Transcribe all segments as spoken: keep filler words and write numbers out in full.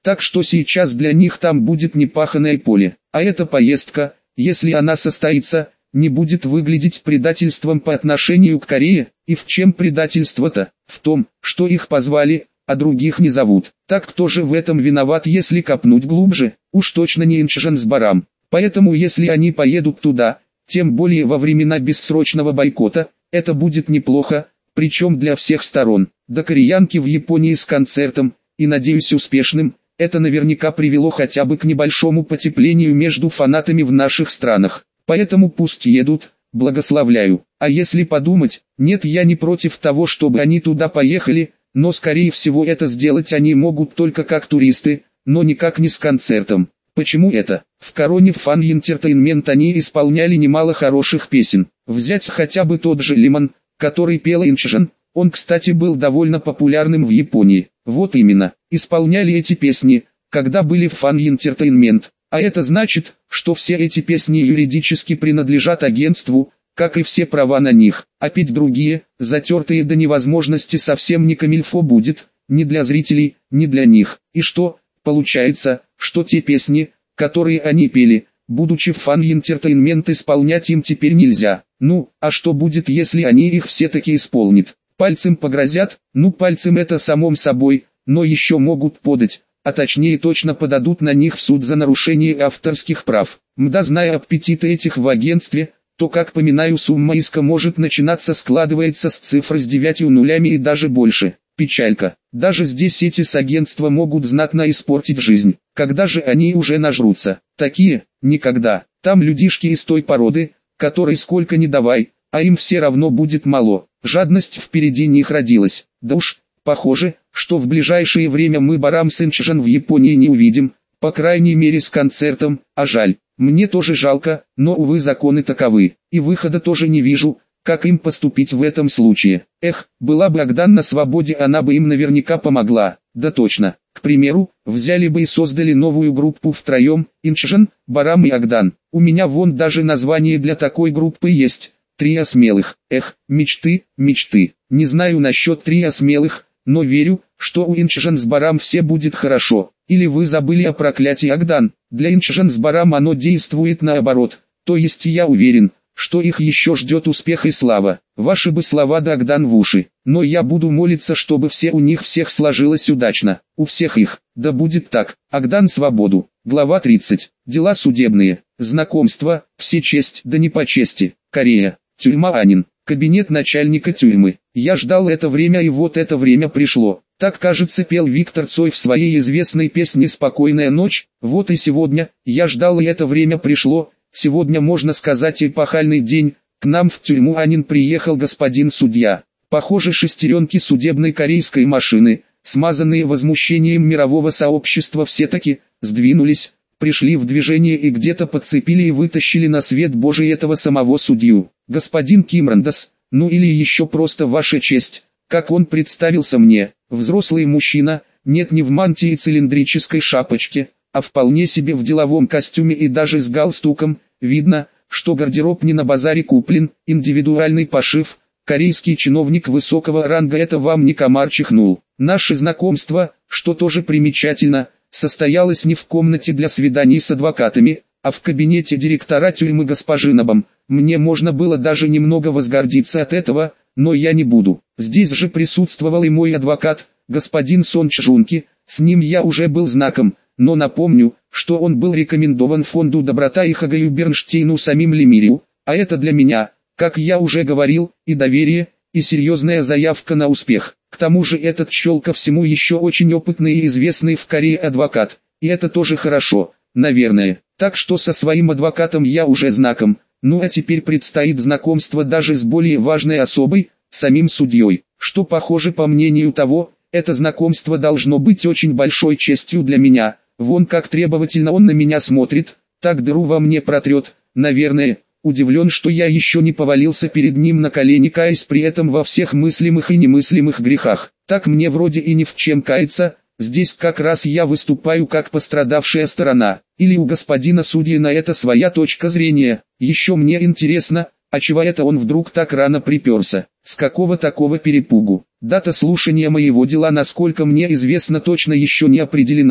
Так что сейчас для них там будет непаханное поле. А эта поездка, если она состоится, не будет выглядеть предательством по отношению к Корее. И в чем предательство-то? В том, что их позвали, а других не зовут. Так кто же в этом виноват, если копнуть глубже? Уж точно не Инчжен с Барам. Поэтому если они поедут туда, тем более во времена бессрочного бойкота, это будет неплохо, причем для всех сторон. До кореянки в Японии с концертом, и надеюсь успешным, это наверняка привело хотя бы к небольшому потеплению между фанатами в наших странах. Поэтому пусть едут, благословляю. А если подумать, нет, я не против того, чтобы они туда поехали, но скорее всего это сделать они могут только как туристы, но никак не с концертом. Почему это? В Короне Fan Entertainment они исполняли немало хороших песен. Взять хотя бы тот же Лимон, который пел Инчжен, он, кстати, был довольно популярным в Японии. Вот именно, исполняли эти песни, когда были в Fan Entertainment. А это значит, что все эти песни юридически принадлежат агентству, как и все права на них. А петь другие, затертые до невозможности, совсем не камильфо будет, ни для зрителей, ни для них. И что, получается, что те песни, которые они пели, будучи в Fan Entertainment, исполнять им теперь нельзя. Ну, а что будет, если они их все-таки исполнят? Пальцем погрозят? Ну, пальцем это само собой, но еще могут подать, а точнее точно подадут на них в суд за нарушение авторских прав. Мда, зная аппетиты этих в агентстве, то, как поминаю, сумма иска может начинаться, складывается с цифр с девятью нулями и даже больше. Печалька. Даже здесь эти с агентства могут знатно испортить жизнь. Когда же они уже нажрутся? Такие? Никогда. Там людишки из той породы, которой сколько ни давай, а им все равно будет мало. Жадность впереди них родилась. Да уж, похоже, что в ближайшее время мы Барам с Инчжен в Японии не увидим, по крайней мере с концертом, а жаль. Мне тоже жалко, но увы, законы таковы, и выхода тоже не вижу, как им поступить в этом случае. Эх, была бы Агдан на свободе, она бы им наверняка помогла. Да точно. К примеру, взяли бы и создали новую группу втроем, Инчжен, Барам и Агдан. У меня вон даже название для такой группы есть. Трио смелых. Эх, мечты, мечты. Не знаю насчет трио смелых, но верю, что у Инчжен с Барам все будет хорошо. Или вы забыли о проклятии Агдан? Для Инчжен с Барам оно действует наоборот. То есть я уверен, что их еще ждет успех и слава. Ваши бы слова да Агдан в уши. Но я буду молиться, чтобы все у них всех сложилось удачно. У всех их. Да будет так. Агдан свободу. Глава тридцать. Дела судебные. Знакомство. Все честь, да не по чести. Корея. Тюрьма Анин. Кабинет начальника тюрьмы. Я ждал это время, и вот это время пришло. Так, кажется, пел Виктор Цой в своей известной песне «Спокойная ночь». Вот и сегодня, я ждал, и это время пришло. Сегодня, можно сказать, эпохальный день. К нам в тюрьму Анин приехал господин судья. Похоже, шестеренки судебной корейской машины, смазанные возмущением мирового сообщества, все-таки сдвинулись, пришли в движение и где-то подцепили и вытащили на свет Божий этого самого судью. Господин Ким Рандас, ну или еще просто ваша честь, как он представился мне, взрослый мужчина, нет, не в мантии и цилиндрической шапочке, а вполне себе в деловом костюме и даже с галстуком. Видно, что гардероб не на базаре куплен, индивидуальный пошив. Корейский чиновник высокого ранга, это вам не комар чихнул. Наше знакомство, что тоже примечательно, состоялось не в комнате для свиданий с адвокатами, а в кабинете директора тюрьмы госпожи Набам. Мне можно было даже немного возгордиться от этого, но я не буду. Здесь же присутствовал и мой адвокат, господин Сон Чжунки, с ним я уже был знаком, но напомню, что он был рекомендован фонду «Доброта» и Хагаю Бернштейну самим Лемирию, а это для меня, как я уже говорил, и доверие, и серьезная заявка на успех. К тому же этот чел ко всему еще очень опытный и известный в Корее адвокат, и это тоже хорошо, наверное. Так что со своим адвокатом я уже знаком, ну а теперь предстоит знакомство даже с более важной особой, самим судьей, что, похоже, по мнению того, это знакомство должно быть очень большой честью для меня. Вон как требовательно он на меня смотрит, так дыру во мне протрет, наверное. Удивлен, что я еще не повалился перед ним на колени, каясь при этом во всех мыслимых и немыслимых грехах. Так мне вроде и ни в чем каяться, здесь как раз я выступаю как пострадавшая сторона. Или у господина судьи на это своя точка зрения. Еще мне интересно, а чего это он вдруг так рано приперся? С какого такого перепугу? Дата слушания моего дела, насколько мне известно, точно еще не определена.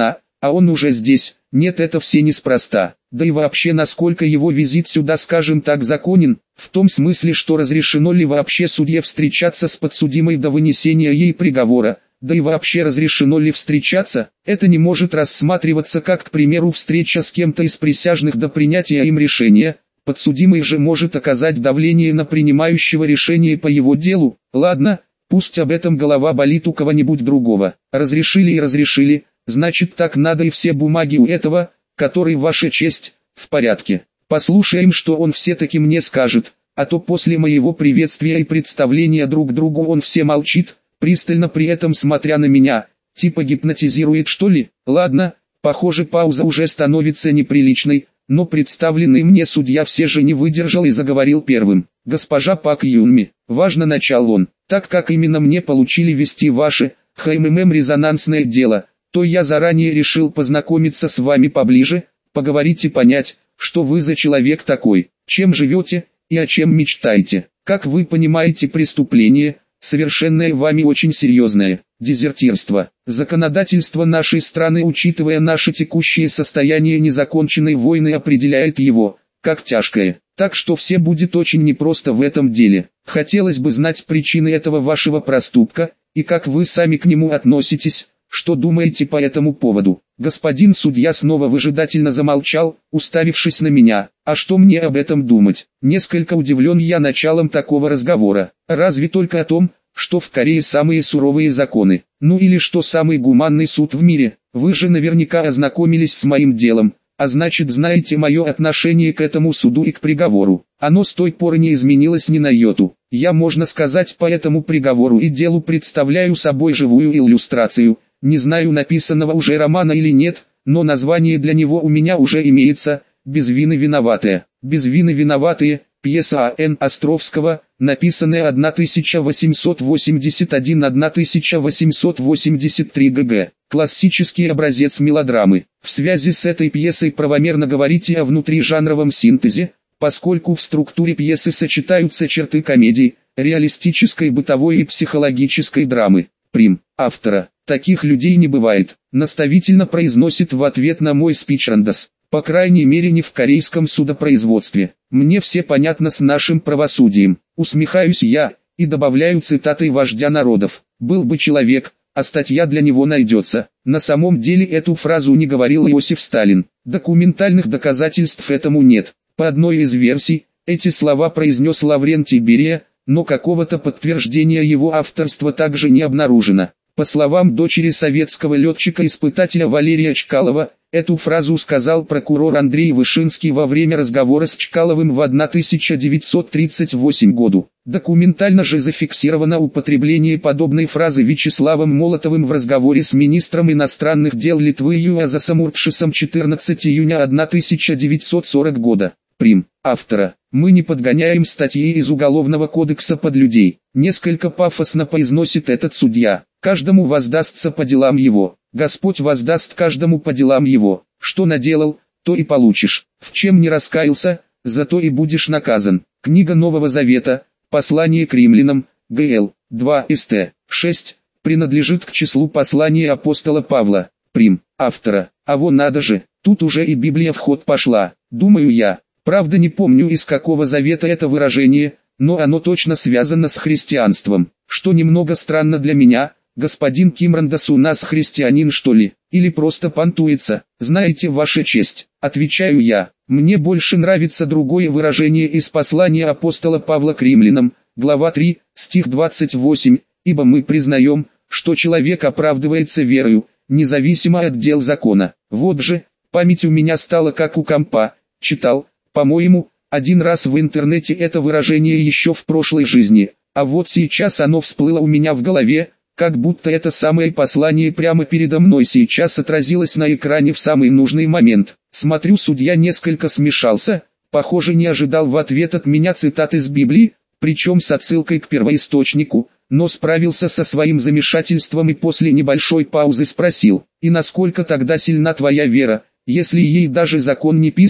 а он уже здесь. Нет, это все неспроста. Да и вообще, насколько его визит сюда, скажем так, законен, в том смысле, что разрешено ли вообще судье встречаться с подсудимой до вынесения ей приговора, да и вообще разрешено ли встречаться, это не может рассматриваться как, к примеру, встреча с кем-то из присяжных до принятия им решения. Подсудимый же может оказать давление на принимающего решение по его делу. Ладно, пусть об этом голова болит у кого-нибудь другого. Разрешили и разрешили, значит так надо, и все бумаги у этого, который, ваша честь, в порядке. Послушаем, что он все-таки мне скажет, а то после моего приветствия и представления друг другу он все молчит, пристально при этом смотря на меня, типа гипнотизирует, что ли. Ладно, похоже, пауза уже становится неприличной, но представленный мне судья все же не выдержал и заговорил первым. «Госпожа Пак Юнми, важно, начал он, так как именно мне получили вести ваше, ХММ резонансное дело, то я заранее решил познакомиться с вами поближе, поговорить и понять, что вы за человек такой, чем живете и о чем мечтаете. Как вы понимаете, преступление, совершенное вами, очень серьезное, дезертирство. Законодательство нашей страны, учитывая наше текущее состояние незаконченной войны, определяет его как тяжкое. Так что все будет очень непросто в этом деле. Хотелось бы знать причины этого вашего проступка, и как вы сами к нему относитесь, что думаете по этому поводу». Господин судья снова выжидательно замолчал, уставившись на меня. А что мне об этом думать? Несколько удивлен я началом такого разговора. Разве только о том, что в Корее самые суровые законы, ну или что самый гуманный суд в мире. Вы же наверняка ознакомились с моим делом, а значит знаете мое отношение к этому суду и к приговору. Оно с той поры не изменилось ни на йоту. Я, можно сказать, по этому приговору и делу представляю собой живую иллюстрацию. Не знаю, написанного уже романа или нет, но название для него у меня уже имеется – «Без вины виноватые». «Без вины виноватые» – пьеса А Н Островского, написанная тысяча восемьсот восемьдесят один — тысяча восемьсот восемьдесят три г.г. Классический образец мелодрамы. В связи с этой пьесой правомерно говорить и о внутрижанровом синтезе, поскольку в структуре пьесы сочетаются черты комедии, реалистической, бытовой и психологической драмы. Прим. Автора. «Таких людей не бывает», наставительно произносит в ответ на мой спич Рандас. По крайней мере, не в корейском судопроизводстве. Мне все понятно с нашим правосудием. Усмехаюсь я, и добавляю цитатой вождя народов. «Был бы человек, а статья для него найдется». На самом деле эту фразу не говорил Иосиф Сталин. Документальных доказательств этому нет. По одной из версий, эти слова произнес Лаврентий Берия, но какого-то подтверждения его авторства также не обнаружено. По словам дочери советского летчика-испытателя Валерия Чкалова, эту фразу сказал прокурор Андрей Вышинский во время разговора с Чкаловым в тысяча девятьсот тридцать восьмом году. Документально же зафиксировано употребление подобной фразы Вячеславом Молотовым в разговоре с министром иностранных дел Литвы Юазасом Уртшисом четырнадцатого июня тысяча девятьсот сорокого года. Прим. Автора. «Мы не подгоняем статьи из Уголовного кодекса под людей», несколько пафосно произносит этот судья. «Каждому воздастся по делам его. Господь воздаст каждому по делам его. Что наделал, то и получишь. В чем не раскаялся, зато и будешь наказан». Книга Нового Завета, послание к римлянам, Г Л два Ст шесть, принадлежит к числу посланий апостола Павла. Прим. Автора. А вон надо же, тут уже и Библия в ход пошла, думаю я. Правда, не помню, из какого завета это выражение, но оно точно связано с христианством, что немного странно для меня. Господин Ким Рандас у нас христианин, что ли, или просто понтуется? Знаете, ваша честь, отвечаю я, мне больше нравится другое выражение из послания апостола Павла к римлянам, глава три, стих двадцать восемь, «Ибо мы признаем, что человек оправдывается верою, независимо от дел закона». Вот же, память у меня стала как у компа, читал, по-моему, один раз в интернете это выражение еще в прошлой жизни, а вот сейчас оно всплыло у меня в голове, как будто это самое послание прямо передо мной сейчас отразилось на экране в самый нужный момент. Смотрю, судья несколько смешался, похоже, не ожидал в ответ от меня цитат из Библии, причем с отсылкой к первоисточнику, но справился со своим замешательством и после небольшой паузы спросил: «И насколько тогда сильна твоя вера, если ей даже закон не писан?»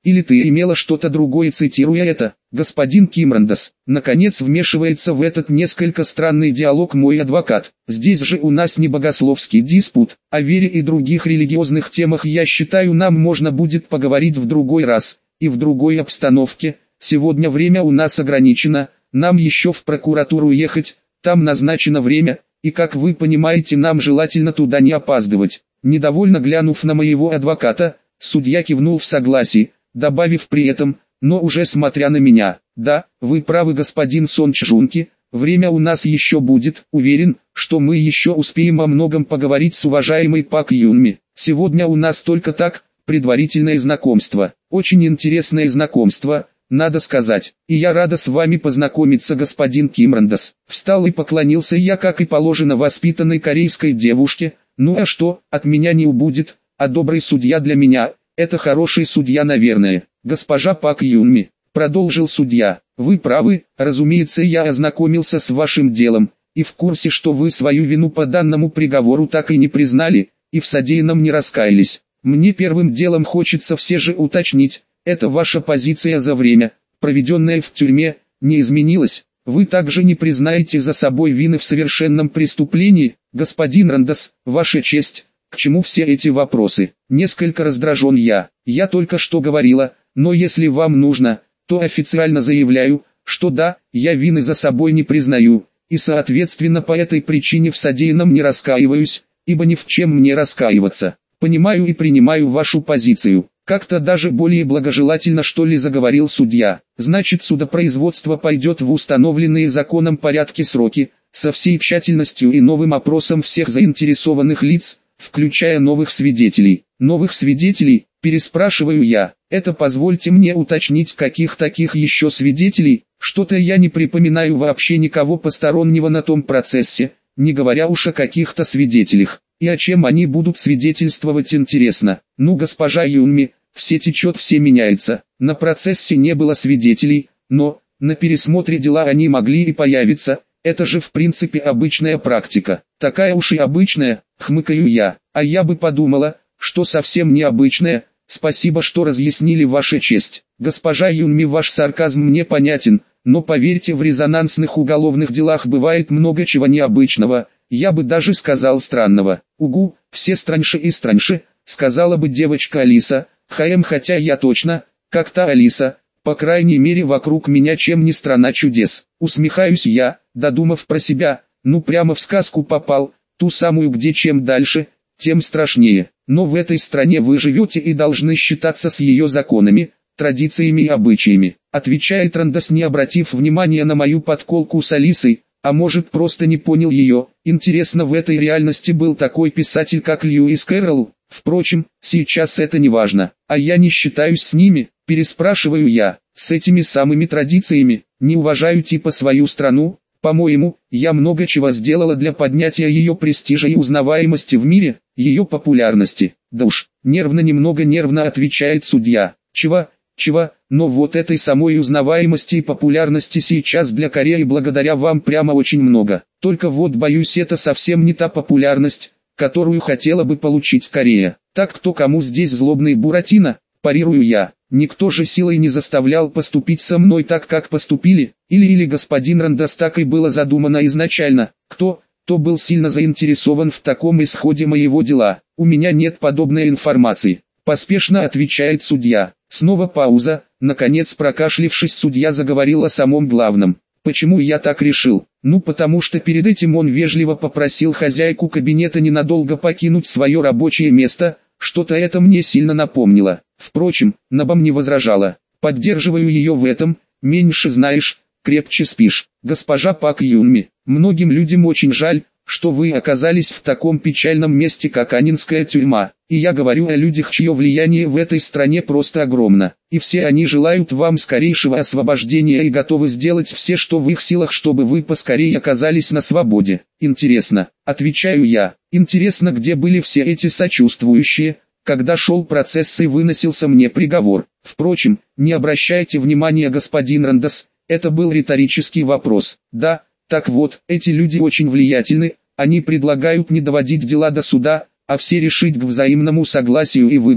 Или ты имела что-то другое, цитируя это, господин Кимрандас. Наконец вмешивается в этот несколько странный диалог мой адвокат. Здесь же у нас не богословский диспут, о вере и других религиозных темах, я считаю, нам можно будет поговорить в другой раз, и в другой обстановке. Сегодня время у нас ограничено, нам еще в прокуратуру ехать, там назначено время, и как вы понимаете, нам желательно туда не опаздывать. Недовольно глянув на моего адвоката, судья кивнул в согласии, добавив при этом, но уже смотря на меня: да, вы правы, господин Сон Чжунки, время у нас еще будет, уверен, что мы еще успеем о многом поговорить с уважаемой Пак Юнми. Сегодня у нас только так, предварительное знакомство, очень интересное знакомство, надо сказать, и я рада с вами познакомиться, господин Кимрандас. Встал и поклонился я, как и положено воспитанной корейской девушке. Ну а что, от меня не убудет, а добрый судья для меня, это хороший судья, наверное. Госпожа Пак Юнми, продолжил судья, вы правы, разумеется, я ознакомился с вашим делом, и в курсе, что вы свою вину по данному приговору так и не признали, и в содеянном не раскаялись. Мне первым делом хочется все же уточнить, это ваша позиция за время, проведенное в тюрьме, не изменилась? Вы также не признаете за собой вины в совершенном преступлении, господин Рандас, ваша честь? К чему все эти вопросы? Несколько раздражен я. Я только что говорила, но если вам нужно, то официально заявляю, что да, я вины за собой не признаю, и соответственно по этой причине в содеянном не раскаиваюсь, ибо ни в чем мне раскаиваться. Понимаю и принимаю вашу позицию. Как-то даже более благожелательно, что ли, заговорил судья. Значит, судопроизводство пойдет в установленные законом порядке сроки, со всей тщательностью и новым опросом всех заинтересованных лиц, включая новых свидетелей. Новых свидетелей, переспрашиваю я. Это позвольте мне уточнить, каких таких еще свидетелей? Что-то я не припоминаю вообще никого постороннего на том процессе, не говоря уж о каких-то свидетелях. И о чем они будут свидетельствовать, интересно. Ну, госпожа Юнми, все течет, все меняется. На процессе не было свидетелей, но на пересмотре дела они могли и появиться. Это же в принципе обычная практика. Такая уж и обычная, хмыкаю я. А я бы подумала, что совсем необычная. Спасибо, что разъяснили, ваша честь. Госпожа Юнми, ваш сарказм мне понятен, но поверьте, в резонансных уголовных делах бывает много чего необычного. Я бы даже сказал странного. Угу, все страньше и страньше, сказала бы девочка Алиса. Хм, хотя я точно, как та Алиса, по крайней мере вокруг меня чем не страна чудес. Усмехаюсь я, додумав про себя, ну прямо в сказку попал, ту самую, где чем дальше, тем страшнее. Но в этой стране вы живете и должны считаться с ее законами, традициями и обычаями. Отвечает Рандас, не обратив внимания на мою подколку с Алисой. А может, просто не понял ее. Интересно, в этой реальности был такой писатель, как Льюис Кэрролл? Впрочем, сейчас это не важно. А я не считаюсь с ними, переспрашиваю я. С этими самыми традициями, не уважаю типа свою страну. По-моему, я много чего сделала для поднятия ее престижа и узнаваемости в мире, ее популярности. Да уж, нервно, немного нервно отвечает судья. Чего? Чего, но вот этой самой узнаваемости и популярности сейчас для Кореи благодаря вам прямо очень много. Только вот боюсь, это совсем не та популярность, которую хотела бы получить Корея. Так кто кому здесь злобный Буратино, парирую я. Никто же силой не заставлял поступить со мной так, как поступили, или или господин Рандас, так и было задумано изначально. Кто, кто был сильно заинтересован в таком исходе моего дела? У меня нет подобной информации. Поспешно отвечает судья. Снова пауза. Наконец, прокашлившись, судья заговорил о самом главном. Почему я так решил? Ну потому что перед этим он вежливо попросил хозяйку кабинета ненадолго покинуть свое рабочее место. Что-то это мне сильно напомнило. Впрочем, Набам не возражала. Поддерживаю ее в этом. Меньше знаешь, крепче спишь. Госпожа Пак Юнми, многим людям очень жаль, что вы оказались в таком печальном месте, как Аннинская тюрьма. И я говорю о людях, чье влияние в этой стране просто огромно. И все они желают вам скорейшего освобождения и готовы сделать все, что в их силах, чтобы вы поскорее оказались на свободе. Интересно, отвечаю я, интересно, где были все эти сочувствующие, когда шел процесс и выносился мне приговор. Впрочем, не обращайте внимания, господин Рандас, это был риторический вопрос. Да, так вот, эти люди очень влиятельны, они предлагают не доводить дела до суда, а все решить к взаимному согласию и выгоде.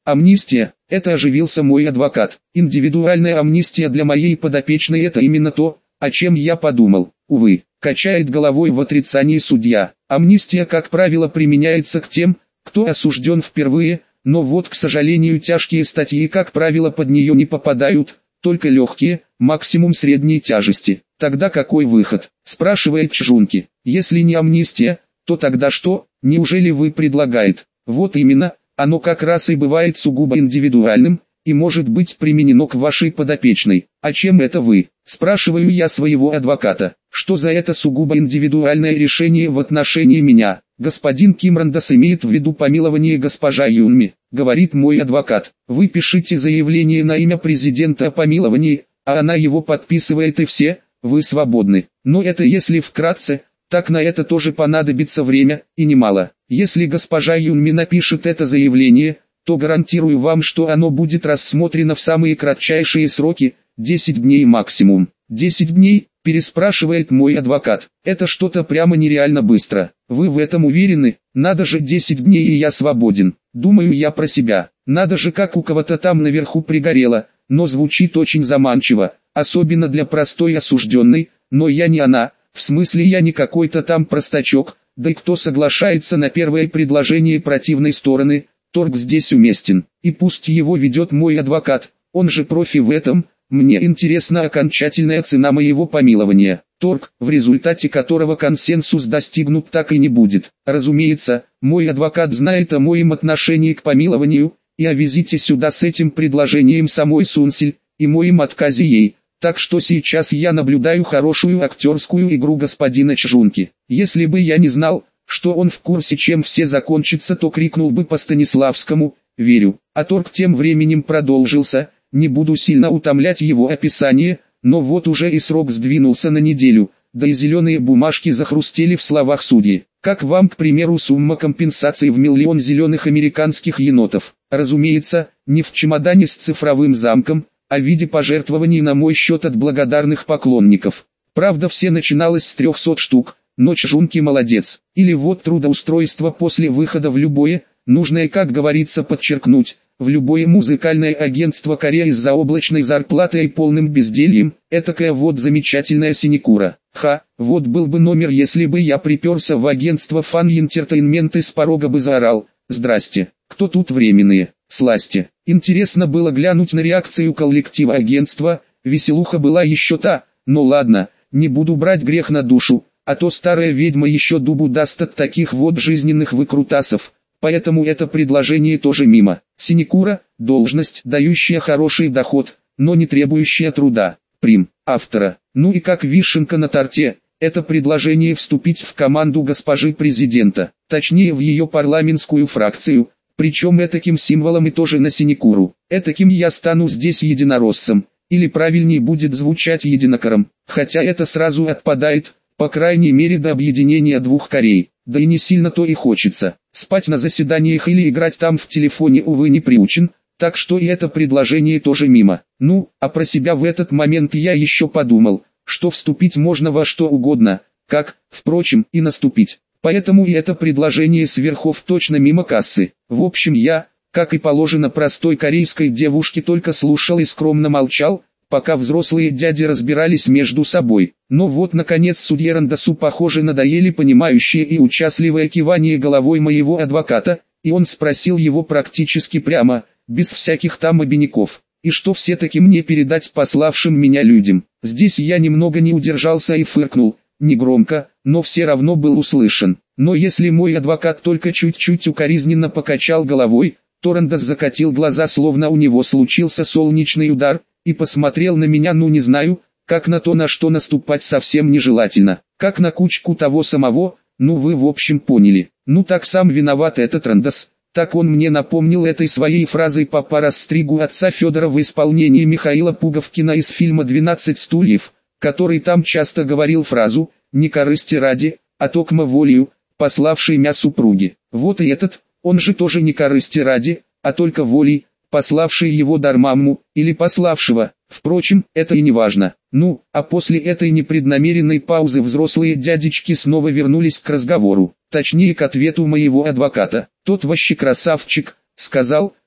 Амнистия, это оживился мой адвокат. Индивидуальная амнистия для моей подопечной — это именно то, о чем я подумал. Увы, качает головой в отрицании судья. Амнистия, как правило, применяется к тем, кто осужден впервые, но вот, к сожалению, тяжкие статьи, как правило, под нее не попадают, только легкие, максимум средней тяжести. Тогда какой выход? Спрашивает Чжунки. Если не амнистия, то тогда что? Неужели вы предлагаете? Вот именно, оно как раз и бывает сугубо индивидуальным, и может быть применено к вашей подопечной. А чем это вы? Спрашиваю я своего адвоката. Что за это сугубо индивидуальное решение в отношении меня? Господин Ким Рандас имеет в виду помилование госпожа Юнми, говорит мой адвокат. Вы пишите заявление на имя президента о помиловании, а она его подписывает и все, вы свободны. Но это если вкратце, так на это тоже понадобится время, и немало. Если госпожа Юнми напишет это заявление, то гарантирую вам, что оно будет рассмотрено в самые кратчайшие сроки, десять дней максимум. десять дней, переспрашивает мой адвокат. Это что-то прямо нереально быстро. Вы в этом уверены? Надо же, десять дней и я свободен. Думаю я про себя. Надо же, как у кого-то там наверху пригорело, но звучит очень заманчиво, особенно для простой осужденной, но я не она, в смысле я не какой-то там простачок, да и кто соглашается на первое предложение противной стороны. Торг здесь уместен, и пусть его ведет мой адвокат, он же профи в этом. Мне интересна окончательная цена моего помилования. Торг, в результате которого консенсус достигнут, так и не будет. Разумеется, мой адвокат знает о моем отношении к помилованию, и о визите сюда с этим предложением самой Сунсиль, и моем отказе ей. Так что сейчас я наблюдаю хорошую актерскую игру господина Чжунки. Если бы я не знал, что он в курсе, чем все закончится, то крикнул бы по Станиславскому «Верю». А торг тем временем продолжился. Не буду сильно утомлять его описание, но вот уже и срок сдвинулся на неделю, да и зеленые бумажки захрустели в словах судьи. Как вам, к примеру, сумма компенсации в миллион зеленых американских енотов? Разумеется, не в чемодане с цифровым замком, а в виде пожертвований на мой счет от благодарных поклонников. Правда, все начиналось с трехсот штук, но Чжунки молодец. Или вот трудоустройство после выхода в любое, нужное, как говорится, подчеркнуть, в любое музыкальное агентство Кореи с заоблачной зарплатой и полным бездельем, этакая вот замечательная синекура. Ха, вот был бы номер, если бы я приперся в агентство Fan Entertainment и с порога бы заорал: «Здрасте, кто тут временные, сласти». Интересно было глянуть на реакцию коллектива агентства, веселуха была еще та, но ладно, не буду брать грех на душу, а то старая ведьма еще дубу даст от таких вот жизненных выкрутасов. Поэтому это предложение тоже мимо. Синекура – должность, дающая хороший доход, но не требующая труда. Прим. Автора. Ну и как вишенка на торте, это предложение вступить в команду госпожи президента, точнее в ее парламентскую фракцию, причем этаким символом и тоже на синекуру. Этаким я стану здесь единороссом, или правильнее будет звучать единокором, хотя это сразу отпадает, по крайней мере до объединения двух Корей. Да и не сильно-то и хочется. Спать на заседаниях или играть там в телефоне, увы, не приучен, так что и это предложение тоже мимо. Ну, а про себя в этот момент я еще подумал, что вступить можно во что угодно, как, впрочем, и наступить. Поэтому и это предложение сверхов точно мимо кассы. В общем, я, как и положено простой корейской девушке, только слушал и скромно молчал, пока взрослые дяди разбирались между собой. Но вот наконец судье Рандасу, похоже, надоели понимающее и участливое кивание головой моего адвоката, и он спросил его практически прямо, без всяких там обиняков: «И что все-таки мне передать пославшим меня людям?» Здесь я немного не удержался и фыркнул, негромко, но все равно был услышан. Но если мой адвокат только чуть-чуть укоризненно покачал головой, то Рандас закатил глаза, словно у него случился солнечный удар, и посмотрел на меня, ну не знаю, как на то, на что наступать совсем нежелательно, как на кучку того самого, ну вы в общем поняли. Ну так сам виноват этот Рандас, так он мне напомнил этой своей фразой «Папа расстригу отца Федора» в исполнении Михаила Пуговкина из фильма «двенадцать стульев», который там часто говорил фразу «не корысти ради, а токмо волею, пославший мя супруги». Вот и этот, он же тоже не корысти ради, а только волей, пославший его дармамму, или пославшего. Впрочем, это и не важно. Ну, а после этой непреднамеренной паузы взрослые дядечки снова вернулись к разговору, точнее к ответу моего адвоката. Тот вообще красавчик, сказал,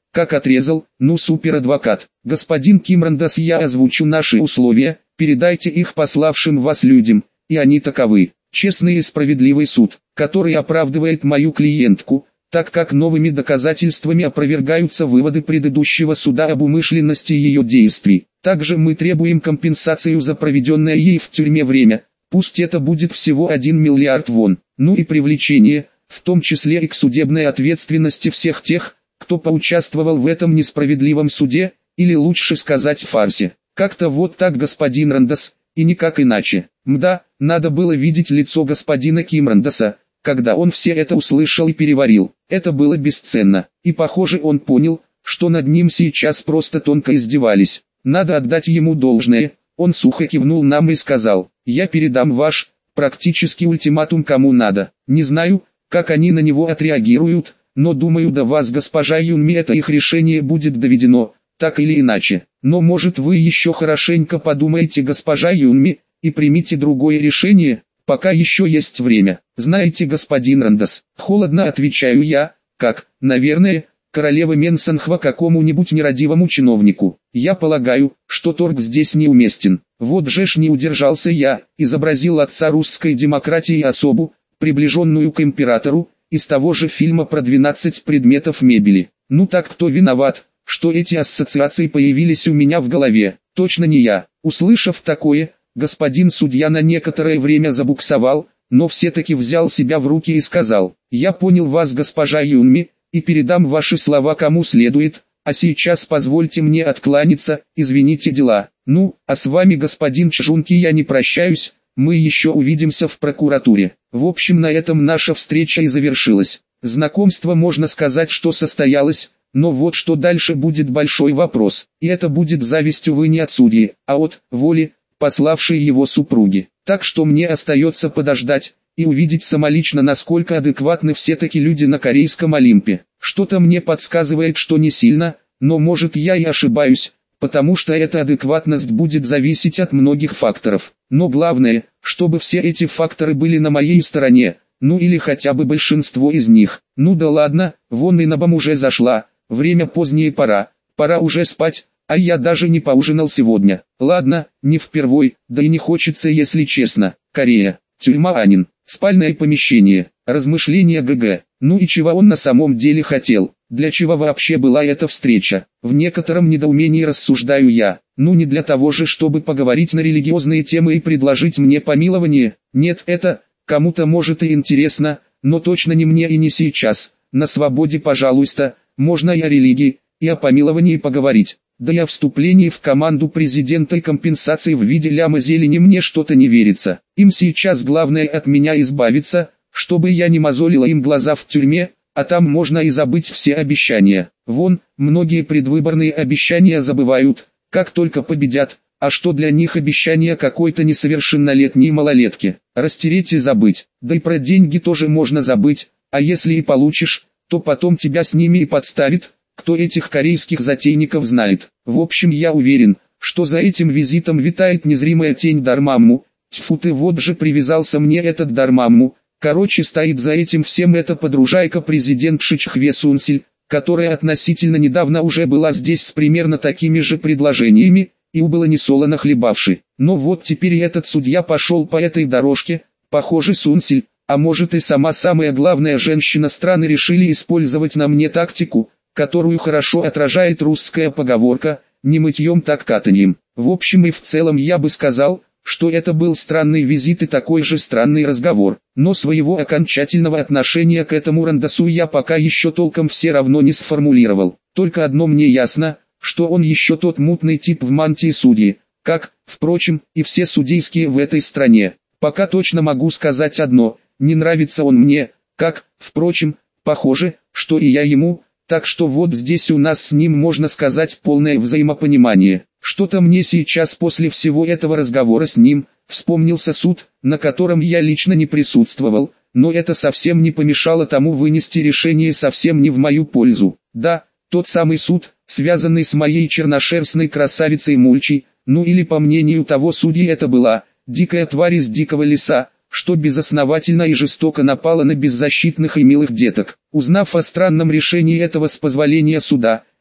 как отрезал: ну суперадвокат, господин Кимрандас, я озвучу наши условия, передайте их пославшим вас людям, и они таковы. Честный и справедливый суд, который оправдывает мою клиентку, так как новыми доказательствами опровергаются выводы предыдущего суда об умышленности ее действий. Также мы требуем компенсацию за проведенное ей в тюрьме время, пусть это будет всего один миллиард вон, ну и привлечение, в том числе и к судебной ответственности всех тех, кто поучаствовал в этом несправедливом суде, или лучше сказать фарсе. Как-то вот так, господин Рандас, и никак иначе. Мда, надо было видеть лицо господина Кимрандаса, когда он все это услышал и переварил. Это было бесценно, и похоже он понял, что над ним сейчас просто тонко издевались. Надо отдать ему должное, он сухо кивнул нам и сказал: я передам ваш, практически ультиматум кому надо. Не знаю, как они на него отреагируют, но думаю, до вас, госпожа Юнми, это их решение будет доведено, так или иначе. Но может вы еще хорошенько подумаете, госпожа Юнми, и примите другое решение, пока еще есть время. Знаете, господин Рандас, холодно отвечаю я, как, наверное, королева Менсанхва какому-нибудь нерадивому чиновнику. Я полагаю, что торг здесь неуместен. Вот же ж не удержался я, изобразил отца русской демократии особу, приближенную к императору, из того же фильма про двенадцать предметов мебели. Ну так кто виноват, что эти ассоциации появились у меня в голове? Точно не я. Услышав такое, господин судья на некоторое время забуксовал, но все-таки взял себя в руки и сказал: я понял вас, госпожа Юнми, и передам ваши слова кому следует, а сейчас позвольте мне откланяться, извините дела. Ну, а с вами, господин Чжунки, я не прощаюсь, мы еще увидимся в прокуратуре. В общем, на этом наша встреча и завершилась. Знакомство, можно сказать, что состоялось, но вот что дальше будет большой вопрос, и это будет зависть, увы, не от судьи, а от воли, пославшей его супруги. Так что мне остается подождать и увидеть самолично, насколько адекватны все-таки люди на корейском Олимпе. Что-то мне подсказывает, что не сильно, но может я и ошибаюсь, потому что эта адекватность будет зависеть от многих факторов. Но главное, чтобы все эти факторы были на моей стороне, ну или хотя бы большинство из них. Ну да ладно, вон и Набам уже зашла, время позднее, пора, пора уже спать. А я даже не поужинал сегодня. Ладно, не впервой, да и не хочется, если честно. Корея, тюрьма Анин, спальное помещение, размышления ГГ. Ну и чего он на самом деле хотел? Для чего вообще была эта встреча? В некотором недоумении рассуждаю я. Ну не для того же, чтобы поговорить на религиозные темы и предложить мне помилование. Нет, это кому-то может и интересно, но точно не мне и не сейчас. На свободе, пожалуйста, можно и о религии, и о помиловании поговорить. Да и о вступлении в команду президента и компенсации в виде ляма зелени мне что-то не верится. Им сейчас главное от меня избавиться, чтобы я не мозолила им глаза в тюрьме, а там можно и забыть все обещания. Вон, многие предвыборные обещания забывают, как только победят, а что для них обещания какой-то несовершеннолетней малолетки? Растереть и забыть. Да и про деньги тоже можно забыть, а если и получишь, то потом тебя с ними и подставит. Кто этих корейских затейников знает? В общем, я уверен, что за этим визитом витает незримая тень Дармамму. Тьфу ты, вот же привязался мне этот Дармамму. Короче, стоит за этим всем эта подружайка президентши Чхве Сунсиль, которая относительно недавно уже была здесь с примерно такими же предложениями, и убыла несолоно хлебавши. Но вот теперь и этот судья пошел по этой дорожке. Похоже, Сунсиль, а может и сама самая главная женщина страны, решили использовать на мне тактику, которую хорошо отражает русская поговорка «не мытьем, так катаньем». В общем и в целом я бы сказал, что это был странный визит и такой же странный разговор. Но своего окончательного отношения к этому Рандасу я пока еще толком все равно не сформулировал. Только одно мне ясно, что он еще тот мутный тип в мантии судьи, как, впрочем, и все судейские в этой стране. Пока точно могу сказать одно: не нравится он мне, как, впрочем, похоже, что и я ему. Так что вот здесь у нас с ним, можно сказать, полное взаимопонимание. Что-то мне сейчас после всего этого разговора с ним вспомнился суд, на котором я лично не присутствовал, но это совсем не помешало тому вынести решение совсем не в мою пользу. Да, тот самый суд, связанный с моей черношерстной красавицей Мульчей, ну или по мнению того судьи это была дикая тварь из дикого леса, что безосновательно и жестоко напала на беззащитных и милых деток. Узнав о странном решении этого с позволения суда,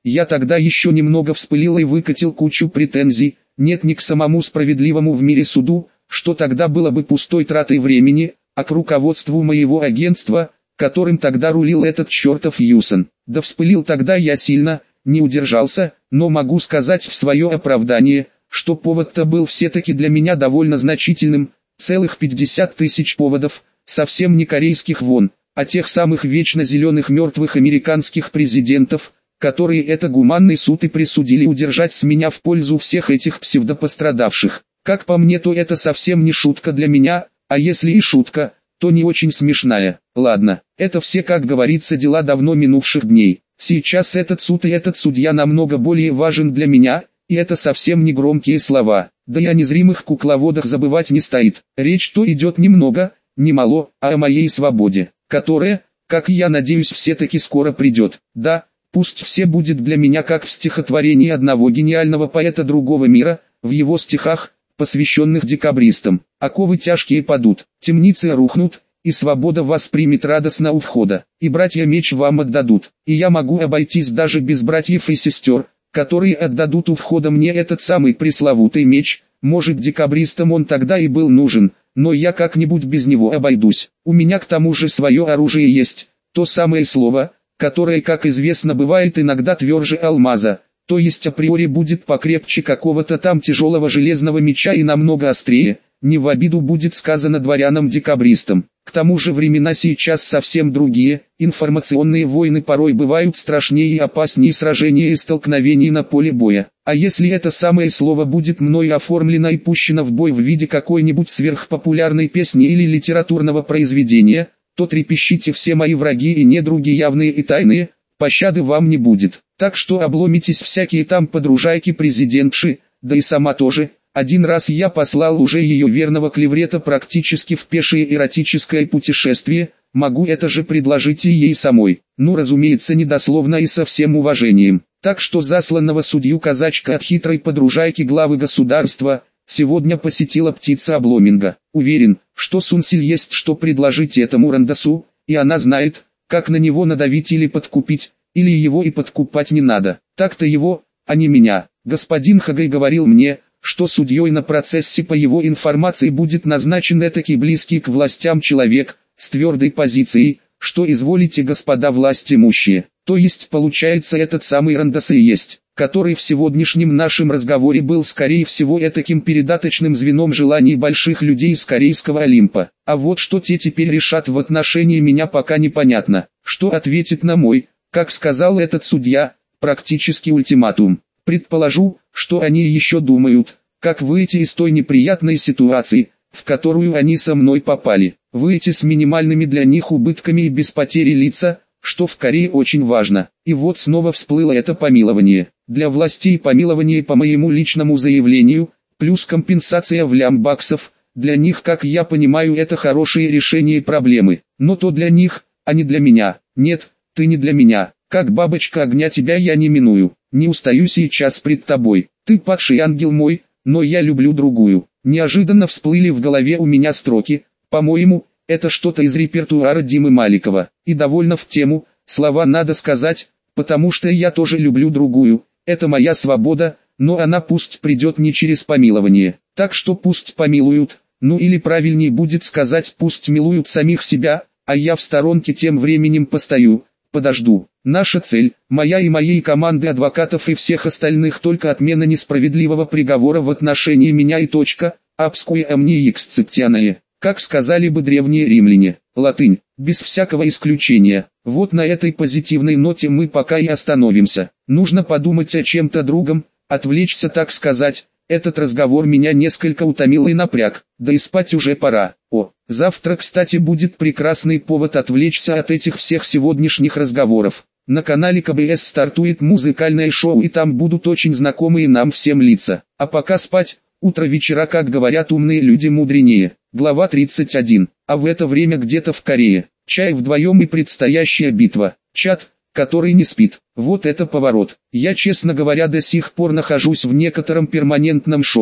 Я тогда еще немного вспылил и выкатил кучу претензий, нет ни к самому справедливому в мире суду, что тогда было бы пустой тратой времени, а к руководству моего агентства, которым тогда рулил этот чертов Юсон. Да вспылил тогда я сильно, не удержался, но могу сказать в свое оправдание, что повод-то был все-таки для меня довольно значительным, целых пятьдесят тысяч поводов, совсем не корейских вон, а тех самых вечно зеленых мертвых американских президентов, которые это гуманный суд и присудили удержать с меня в пользу всех этих псевдопострадавших. Как по мне, то это совсем не шутка для меня, а если и шутка, то не очень смешная. Ладно, это все, как говорится, дела давно минувших дней. Сейчас этот суд и этот судья намного более важен для меня, и это совсем не громкие слова. Да и о незримых кукловодах забывать не стоит. Речь-то идет ни много, ни мало, а о моей свободе, которая, как я надеюсь, все-таки скоро придет. Да, пусть все будет для меня как в стихотворении одного гениального поэта другого мира, в его стихах, посвященных декабристам. Оковы тяжкие падут, темницы рухнут, и свобода вас примет радостно у входа, и братья меч вам отдадут, и я могу обойтись даже без братьев и сестер, которые отдадут у входа мне этот самый пресловутый меч. Может, декабристам он тогда и был нужен, но я как-нибудь без него обойдусь. У меня к тому же свое оружие есть, то самое слово, которое, как известно, бывает иногда тверже алмаза, то есть априори будет покрепче какого-то там тяжелого железного меча и намного острее, не в обиду будет сказано дворянам-декабристам. К тому же времена сейчас совсем другие, информационные войны порой бывают страшнее и опаснее сражения и столкновений на поле боя. А если это самое слово будет мной оформлено и пущено в бой в виде какой-нибудь сверхпопулярной песни или литературного произведения, то трепещите все мои враги и недруги явные и тайные, пощады вам не будет. Так что обломитесь всякие там подружайки президентши, да и сама тоже. Один раз я послал уже ее верного клеврета практически в пешее эротическое путешествие, могу это же предложить и ей самой. Ну, разумеется, недословно и со всем уважением. Так что засланного судью казачка от хитрой подружайки главы государства сегодня посетила птица Обломинга. Уверен, что Сунсиль есть что предложить этому Рандасу, и она знает, как на него надавить или подкупить, или его и подкупать не надо. Так-то его, а не меня. Господин Хагай говорил мне, что судьей на процессе по его информации будет назначен этакий близкий к властям человек, с твердой позицией, что изволите, господа власть имущие. То есть получается этот самый Рандас и есть, который в сегодняшнем нашем разговоре был скорее всего этаким передаточным звеном желаний больших людей с корейского Олимпа. А вот что те теперь решат в отношении меня, пока непонятно. Что ответит на мой, как сказал этот судья, практически ультиматум. Предположу, что они еще думают, как выйти из той неприятной ситуации, в которую они со мной попали. Выйти с минимальными для них убытками и без потери лица, что в Корее очень важно. И вот снова всплыло это помилование. Для властей помилование по моему личному заявлению, плюс компенсация в лям баксов, для них, как я понимаю, это хорошее решение проблемы. Но то для них, а не для меня. Нет, ты не для меня. Как бабочка огня тебя я не миную. Не устаю сейчас пред тобой. Ты падший ангел мой, но я люблю другую. Неожиданно всплыли в голове у меня строки. По-моему, это что-то из репертуара Димы Маликова. И довольно в тему, слова надо сказать, потому что я тоже люблю другую. Это моя свобода, но она пусть придет не через помилование. Так что пусть помилуют, ну или правильнее будет сказать, пусть милуют самих себя, а я в сторонке тем временем постою, подожду. Наша цель, моя и моей команды адвокатов и всех остальных, только отмена несправедливого приговора в отношении меня и точка, абскуе амни эксцептианое, как сказали бы древние римляне, латынь, без всякого исключения. Вот на этой позитивной ноте мы пока и остановимся. Нужно подумать о чем-то другом, отвлечься, так сказать. Этот разговор меня несколько утомил и напряг, да и спать уже пора. О, завтра, кстати, будет прекрасный повод отвлечься от этих всех сегодняшних разговоров. На канале ка бэ эс стартует музыкальное шоу, и там будут очень знакомые нам всем лица. А пока спать, утро вечера, как говорят умные люди, мудренее. Глава тридцать один. А в это время где-то в Корее, чай вдвоем и предстоящая битва. Чат, который не спит. Вот это поворот. Я, честно говоря, до сих пор нахожусь в некотором перманентном шоке.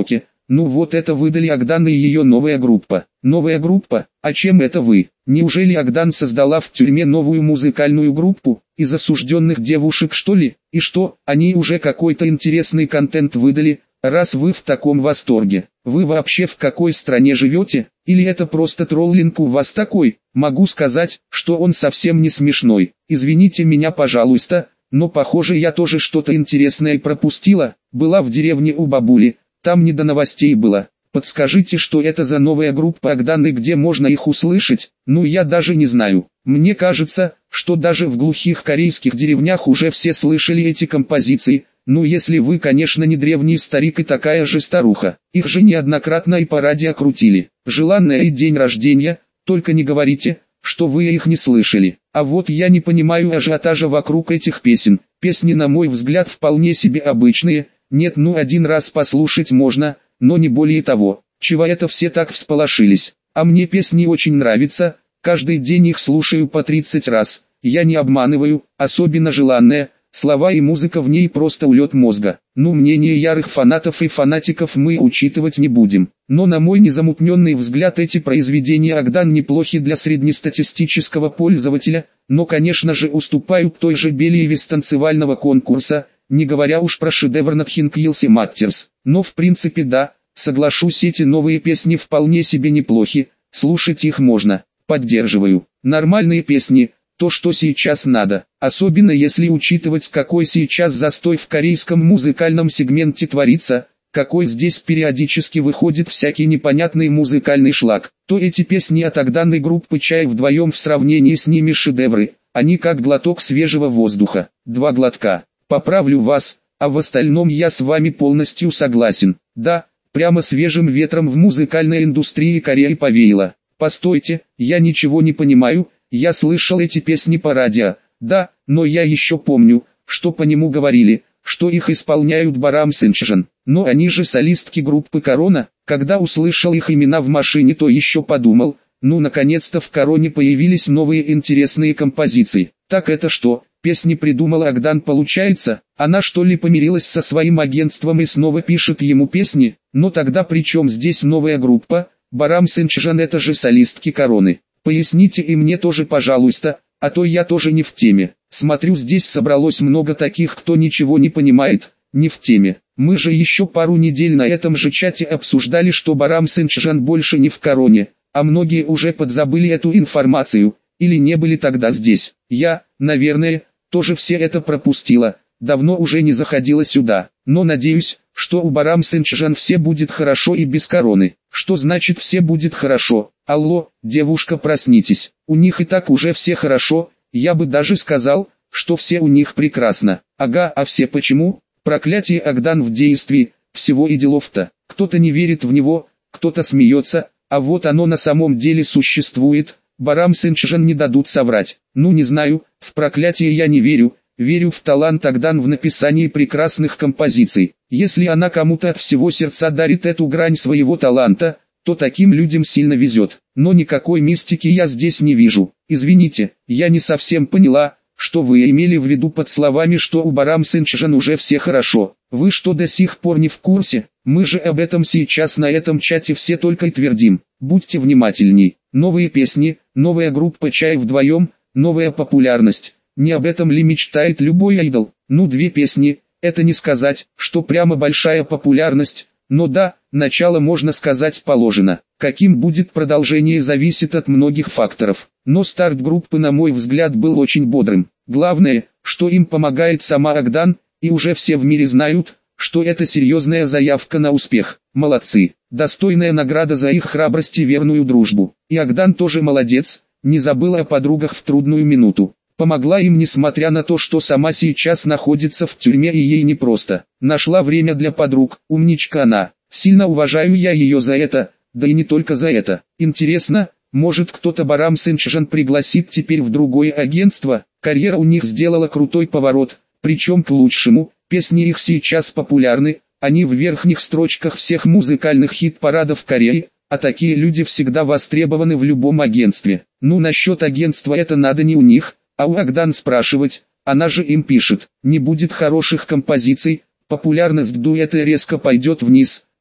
Ну вот это выдали Агдан и ее новая группа. Новая группа? А чем это вы? Неужели Агдан создала в тюрьме новую музыкальную группу? Из осужденных девушек что ли? И что, они уже какой-то интересный контент выдали? Раз вы в таком восторге, вы вообще в какой стране живете? Или это просто троллинг у вас такой? Могу сказать, что он совсем не смешной. Извините меня, пожалуйста, но похоже я тоже что-то интересное пропустила. Была в деревне у бабули, там не до новостей было. Подскажите, что это за новая группа Агдан и где можно их услышать? Ну я даже не знаю. Мне кажется, что даже в глухих корейских деревнях уже все слышали эти композиции. Ну если вы, конечно, не древний старик и такая же старуха. Их же неоднократно и по радио крутили. Желанное и день рождения, только не говорите, что вы их не слышали. А вот я не понимаю ажиотажа вокруг этих песен. Песни, на мой взгляд, вполне себе обычные. Нет, ну один раз послушать можно, но не более того. Чего это все так всполошились? А мне песни очень нравятся, каждый день их слушаю по тридцать раз. Я не обманываю, особенно желанная. Слова и музыка в ней просто улет мозга. Ну, мнение ярых фанатов и фанатиков мы учитывать не будем. Но на мой незамутненный взгляд эти произведения Агдан неплохи для среднестатистического пользователя, но конечно же уступают той же Белиеве с танцевального конкурса, не говоря уж про шедевр Nothing Else Matters. Но в принципе да, соглашусь, эти новые песни вполне себе неплохи, слушать их можно. Поддерживаю. Нормальные песни. То, что сейчас надо, особенно если учитывать, какой сейчас застой в корейском музыкальном сегменте творится, какой здесь периодически выходит всякий непонятный музыкальный шлак, то эти песни от Агдан и группы Чай вдвоем в сравнении с ними шедевры, они как глоток свежего воздуха, два глотка. Поправлю вас, а в остальном я с вами полностью согласен. Да, прямо свежим ветром в музыкальной индустрии Кореи повеяло. Постойте, я ничего не понимаю. Я слышал эти песни по радио, да, но я еще помню, что по нему говорили, что их исполняют Барам Синчжан, но они же солистки группы Корона. Когда услышал их имена в машине, то еще подумал, ну наконец-то в Короне появились новые интересные композиции. Так это что, песни придумала Агдан получается? Она что ли помирилась со своим агентством и снова пишет ему песни? Но тогда при чем здесь новая группа? Барам Синчжан это же солистки Короны. Поясните и мне тоже, пожалуйста, а то я тоже не в теме. Смотрю, здесь собралось много таких, кто ничего не понимает, не в теме. Мы же еще пару недель на этом же чате обсуждали, что Барам Синчжан больше не в Короне, а многие уже подзабыли эту информацию, или не были тогда здесь. Я, наверное, тоже все это пропустила, давно уже не заходила сюда, но надеюсь, что у Барам Синчжан все будет хорошо и без Короны. Что значит все будет хорошо? Алло, девушка, проснитесь, у них и так уже все хорошо, я бы даже сказал, что все у них прекрасно. Ага, а все почему? Проклятие Агдан в действии, всего и делов-то. Кто-то не верит в него, кто-то смеется, а вот оно на самом деле существует. Барам Синчжан не дадут соврать. Ну не знаю, в проклятие я не верю, верю в талант Агдан в написании прекрасных композиций. Если она кому-то от всего сердца дарит эту грань своего таланта, то таким людям сильно везет. Но никакой мистики я здесь не вижу. Извините, я не совсем поняла, что вы имели в виду под словами, что у Барам Синчжан уже все хорошо. Вы что, до сих пор не в курсе? Мы же об этом сейчас на этом чате все только и твердим. Будьте внимательней. Новые песни, новая группа Чай вдвоем, новая популярность. Не об этом ли мечтает любой айдол? Ну, две песни, это не сказать, что прямо большая популярность. Но да, начало, можно сказать, положено. Каким будет продолжение, зависит от многих факторов. Но старт группы, на мой взгляд, был очень бодрым. Главное, что им помогает сама Агдан, и уже все в мире знают, что это серьезная заявка на успех. Молодцы. Достойная награда за их храбрость и верную дружбу. И Агдан тоже молодец, не забыла о подругах в трудную минуту. Помогла им, несмотря на то, что сама сейчас находится в тюрьме и ей непросто. Нашла время для подруг, умничка она. Сильно уважаю я ее за это, да и не только за это. Интересно, может кто-то Барам Синчжан пригласит теперь в другое агентство? Карьера у них сделала крутой поворот, причем к лучшему. Песни их сейчас популярны, они в верхних строчках всех музыкальных хит-парадов Кореи, а такие люди всегда востребованы в любом агентстве. Ну, насчет агентства это надо не у них, а у Агдан спрашивать, она же им пишет. Не будет хороших композиций, популярность дуэта резко пойдет вниз,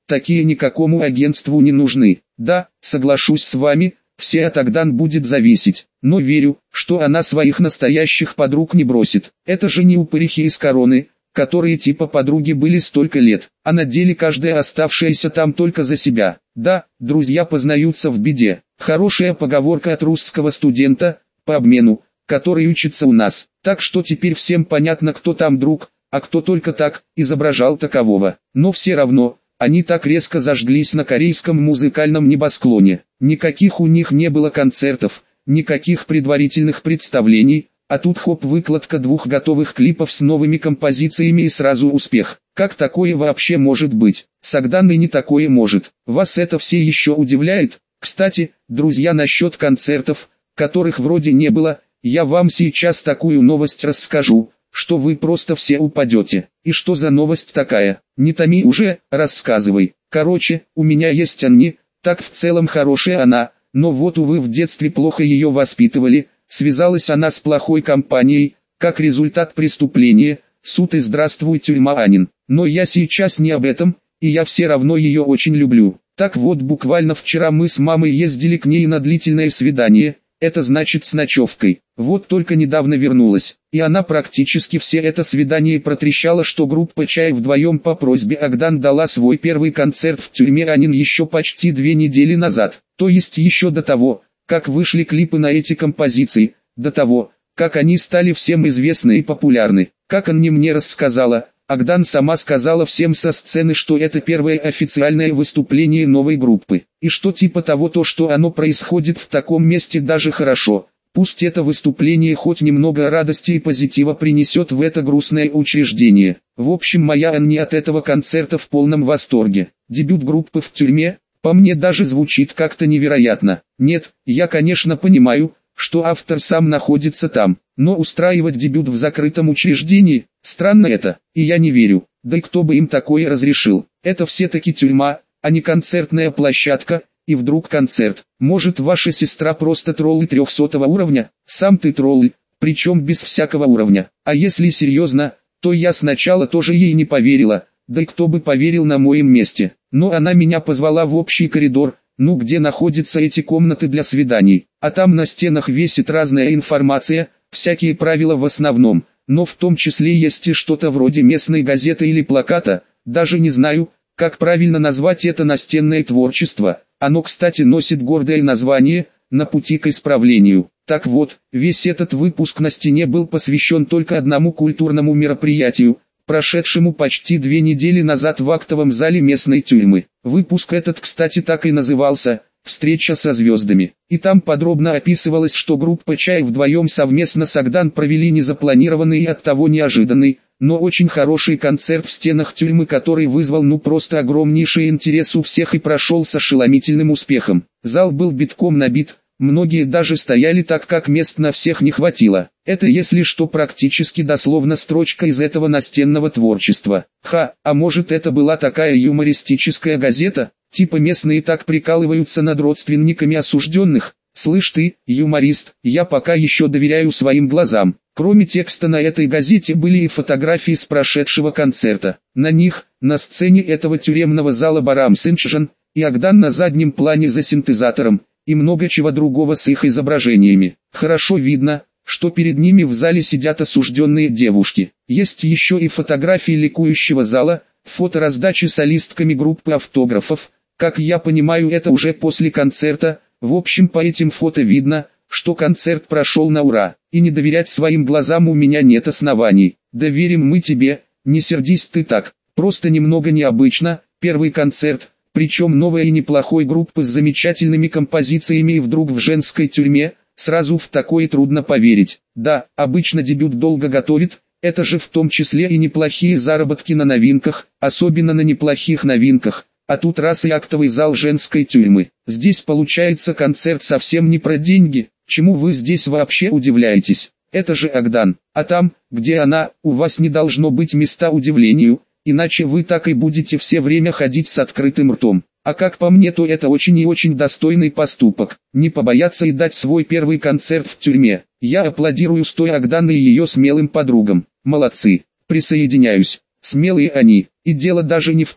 такие никакому агентству не нужны. Да, соглашусь с вами, все от Агдан будет зависеть, но верю, что она своих настоящих подруг не бросит. Это же не упырихи из Короны, которые типа подруги были столько лет, а на деле каждая оставшаяся там только за себя. Да, друзья познаются в беде. Хорошая поговорка от русского студента, по обмену, который учится у нас. Так что теперь всем понятно, кто там друг, а кто только так, изображал такового. Но все равно, они так резко зажглись на корейском музыкальном небосклоне. Никаких у них не было концертов, никаких предварительных представлений, а тут хоп, выкладка двух готовых клипов с новыми композициями и сразу успех. Как такое вообще может быть? С Агданой не такое может. Вас это все еще удивляет? Кстати, друзья, насчет концертов, которых вроде не было, я вам сейчас такую новость расскажу, что вы просто все упадете. И что за новость такая? Не томи уже, рассказывай. Короче, у меня есть Анни, так в целом хорошая она, но вот увы в детстве плохо ее воспитывали, связалась она с плохой компанией, как результат преступления, суд и здравствуй тюрьма Анин. Но я сейчас не об этом, и я все равно ее очень люблю. Так вот, буквально вчера мы с мамой ездили к ней на длительное свидание, это значит с ночевкой. Вот только недавно вернулась, и она практически все это свидание протрещала, что группа «Чай» вдвоем по просьбе Агдан дала свой первый концерт в тюрьме Анин еще почти две недели назад. То есть еще до того, как вышли клипы на эти композиции, до того, как они стали всем известны и популярны. Как Анни мне рассказала, Агдан сама сказала всем со сцены, что это первое официальное выступление новой группы, и что типа того, то, что оно происходит в таком месте, даже хорошо. Пусть это выступление хоть немного радости и позитива принесет в это грустное учреждение. В общем, моя Анни от этого концерта в полном восторге. Дебют группы в тюрьме, по мне, даже звучит как-то невероятно. Нет, я конечно понимаю, что автор сам находится там, но устраивать дебют в закрытом учреждении, странно это, и я не верю, да и кто бы им такое разрешил. Это все-таки тюрьма, а не концертная площадка, и вдруг концерт. Может, ваша сестра просто тролль трехсотого уровня? Сам ты тролль, причем без всякого уровня. А если серьезно, то я сначала тоже ей не поверила, да и кто бы поверил на моем месте. Но она меня позвала в общий коридор, ну где находятся эти комнаты для свиданий, а там на стенах висит разная информация, всякие правила в основном, но в том числе есть и что-то вроде местной газеты или плаката, даже не знаю, как правильно назвать это настенное творчество. Оно, кстати, носит гордое название «На пути к исправлению». Так вот, весь этот выпуск на стене был посвящен только одному культурному мероприятию, прошедшему почти две недели назад в актовом зале местной тюрьмы. Выпуск этот, кстати, так и назывался «Встреча со звездами». И там подробно описывалось, что группа «Чай» вдвоем совместно с Агдан провели незапланированный и оттого неожиданный, но очень хороший концерт в стенах тюрьмы, который вызвал ну просто огромнейший интерес у всех и прошел с ошеломительным успехом. Зал был битком набит, многие даже стояли так, как мест на всех не хватило. Это, если что, практически дословно строчка из этого настенного творчества. Ха, а может, это была такая юмористическая газета? Типа местные так прикалываются над родственниками осужденных. Слышь ты, юморист, я пока еще доверяю своим глазам. Кроме текста на этой газете были и фотографии с прошедшего концерта. На них, на сцене этого тюремного зала Барам Сынчжан, и Агдан на заднем плане за синтезатором, и много чего другого с их изображениями. Хорошо видно, что перед ними в зале сидят осужденные девушки. Есть еще и фотографии ликующего зала, фотораздачи солистками группы автографов. Как я понимаю, это уже после концерта. В общем, по этим фото видно, что концерт прошел на ура, и не доверять своим глазам у меня нет оснований. Доверим мы тебе, не сердись ты так, просто немного необычно, первый концерт, причем новой и неплохой группы с замечательными композициями, и вдруг в женской тюрьме, сразу в такое трудно поверить. Да, обычно дебют долго готовит, это же в том числе и неплохие заработки на новинках, особенно на неплохих новинках. А тут раз и актовый зал женской тюрьмы. Здесь получается концерт совсем не про деньги, чему вы здесь вообще удивляетесь? Это же Агдан, а там, где она, у вас не должно быть места удивлению, иначе вы так и будете все время ходить с открытым ртом. А как по мне, то это очень и очень достойный поступок, не побояться и дать свой первый концерт в тюрьме. Я аплодирую стоя Агдан и ее смелым подругам, молодцы, присоединяюсь, смелые они, и дело даже не в том,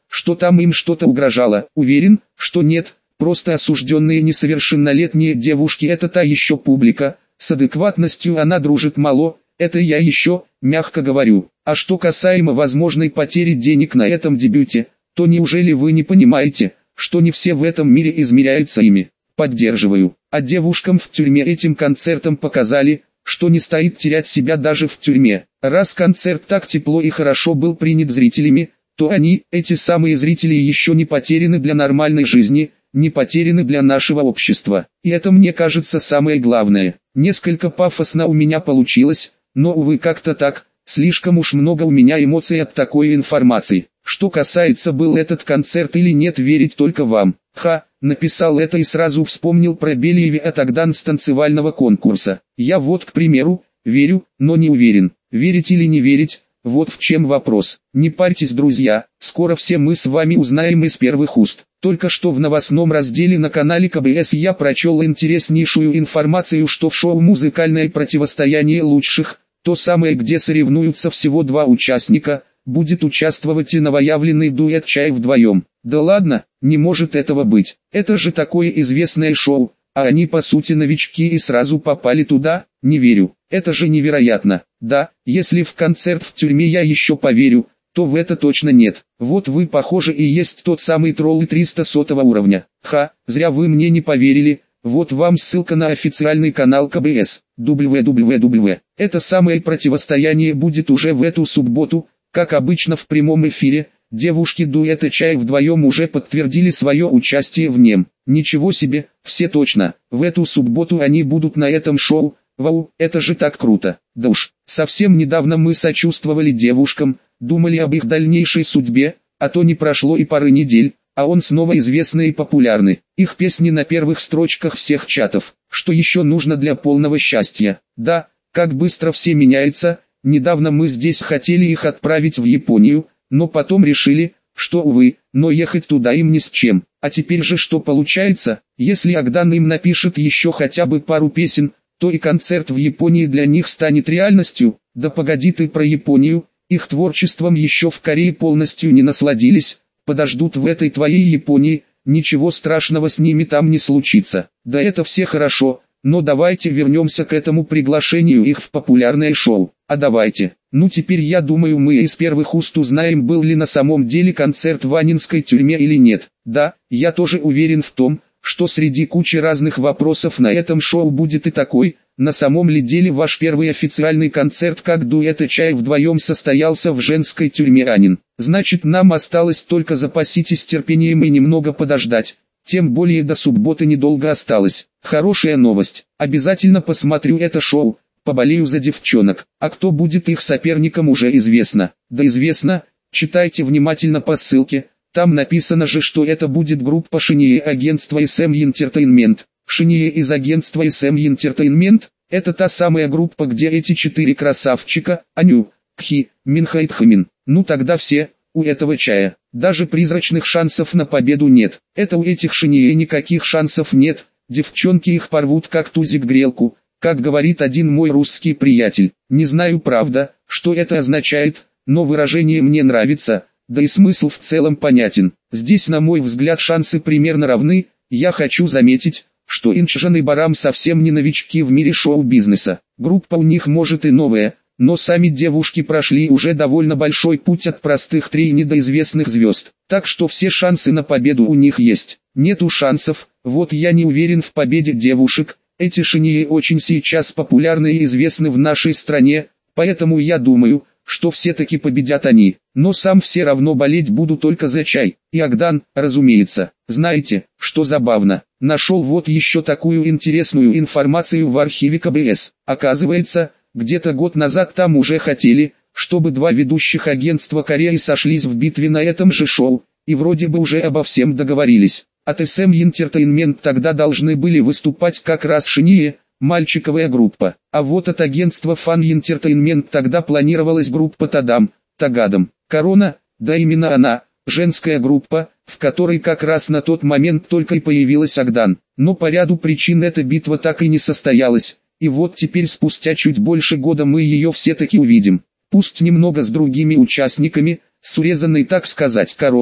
что там им что-то угрожало. Уверен, что нет, просто осужденные несовершеннолетние девушки — это та еще публика, с адекватностью она дружит мало, это я еще, мягко говорю. А что касаемо возможной потери денег на этом дебюте, то неужели вы не понимаете, что не все в этом мире измеряются ими? Поддерживаю. А девушкам в тюрьме этим концертом показали, что не стоит терять себя даже в тюрьме. Раз концерт так тепло и хорошо был принят зрителями, то они, эти самые зрители, еще не потеряны для нормальной жизни, не потеряны для нашего общества. И это, мне кажется, самое главное. Несколько пафосно у меня получилось, но увы, как-то так, слишком уж много у меня эмоций от такой информации. Что касается, был этот концерт или нет, верить только вам. Ха, написал это и сразу вспомнил про Белиеве, а тогда с танцевального конкурса. Я вот, к примеру, верю, но не уверен. Верить или не верить, вот в чем вопрос. Не парьтесь, друзья, скоро все мы с вами узнаем из первых уст. Только что в новостном разделе на канале ка бэ эс я прочел интереснейшую информацию, что в шоу «Музыкальное противостояние лучших», то самое, где соревнуются всего два участника, будет участвовать и новоявленный дуэт «Чай» вдвоем. Да ладно, не может этого быть. Это же такое известное шоу, а они по сути новички и сразу попали туда, не верю. Это же невероятно. Да, если в концерт в тюрьме я еще поверю, то в это точно нет. Вот вы, похоже, и есть тот самый тролль триста сотого уровня. Ха, зря вы мне не поверили. Вот вам ссылка на официальный канал ка бэ эс. дабл ю дабл ю дабл ю. Это самое противостояние будет уже в эту субботу, как обычно в прямом эфире. Девушки дуэта «Чай» вдвоем уже подтвердили свое участие в нем. Ничего себе, все точно. В эту субботу они будут на этом шоу. Вау, это же так круто. Да уж, совсем недавно мы сочувствовали девушкам, думали об их дальнейшей судьбе, а то не прошло и пары недель, а он снова известный и популярный. Их песни на первых строчках всех чатов. Что еще нужно для полного счастья? Да, как быстро все меняется. Недавно мы здесь хотели их отправить в Японию, но потом решили, что увы, но ехать туда им ни с чем. А теперь же что получается? Если Агдан им напишет еще хотя бы пару песен, то и концерт в Японии для них станет реальностью. Да погоди ты про Японию, их творчеством еще в Корее полностью не насладились, подождут в этой твоей Японии, ничего страшного с ними там не случится. Да это все хорошо, но давайте вернемся к этому приглашению их в популярное шоу. А давайте, ну теперь я думаю, мы из первых уст узнаем, был ли на самом деле концерт в Аннинской тюрьме или нет. Да, я тоже уверен в том, что среди кучи разных вопросов на этом шоу будет и такой: на самом ли деле ваш первый официальный концерт как дуэта «Чай» вдвоем состоялся в женской тюрьме Аннин? Значит, нам осталось только запаситесь терпением и немного подождать, тем более до субботы недолго осталось. Хорошая новость, обязательно посмотрю это шоу, поболею за девчонок, а кто будет их соперником уже известно. Да известно, читайте внимательно по ссылке. Там написано же, что это будет группа Шинье агентства эс эм Entertainment. Шинье из агентства эс эм Entertainment – это та самая группа, где эти четыре красавчика, Аню, Кхи, Минха и Тхмин. Ну тогда все, у этого Чая, даже призрачных шансов на победу нет. Это у этих Шинье никаких шансов нет, девчонки их порвут как тузик грелку, как говорит один мой русский приятель. Не знаю, правда, что это означает, но выражение мне нравится. Да и смысл в целом понятен. Здесь, на мой взгляд, шансы примерно равны. Я хочу заметить, что Инчжан и Барам совсем не новички в мире шоу-бизнеса. Группа у них может и новая, но сами девушки прошли уже довольно большой путь от простых трейни до известных звезд. Так что все шансы на победу у них есть. Нету шансов, вот я не уверен в победе девушек. Эти Шинье очень сейчас популярны и известны в нашей стране, поэтому я думаю, что все-таки победят они. Но сам все равно болеть буду только за Чай. И Агдан, разумеется. Знаете, что забавно? Нашел вот еще такую интересную информацию в архиве ка бэ эс. Оказывается, где-то год назад там уже хотели, чтобы два ведущих агентства Кореи сошлись в битве на этом же шоу, и вроде бы уже обо всем договорились. От эс эм Entertainment тогда должны были выступать как раз Шинье, мальчиковая группа. А вот от агентства Fan Entertainment тогда планировалась группа Тадам, Тагадам. Корона, да именно она, женская группа, в которой как раз на тот момент только и появилась Агдан. Но по ряду причин эта битва так и не состоялась, и вот теперь спустя чуть больше года мы ее все-таки увидим. Пусть немного с другими участниками, с урезанной, так сказать, короной,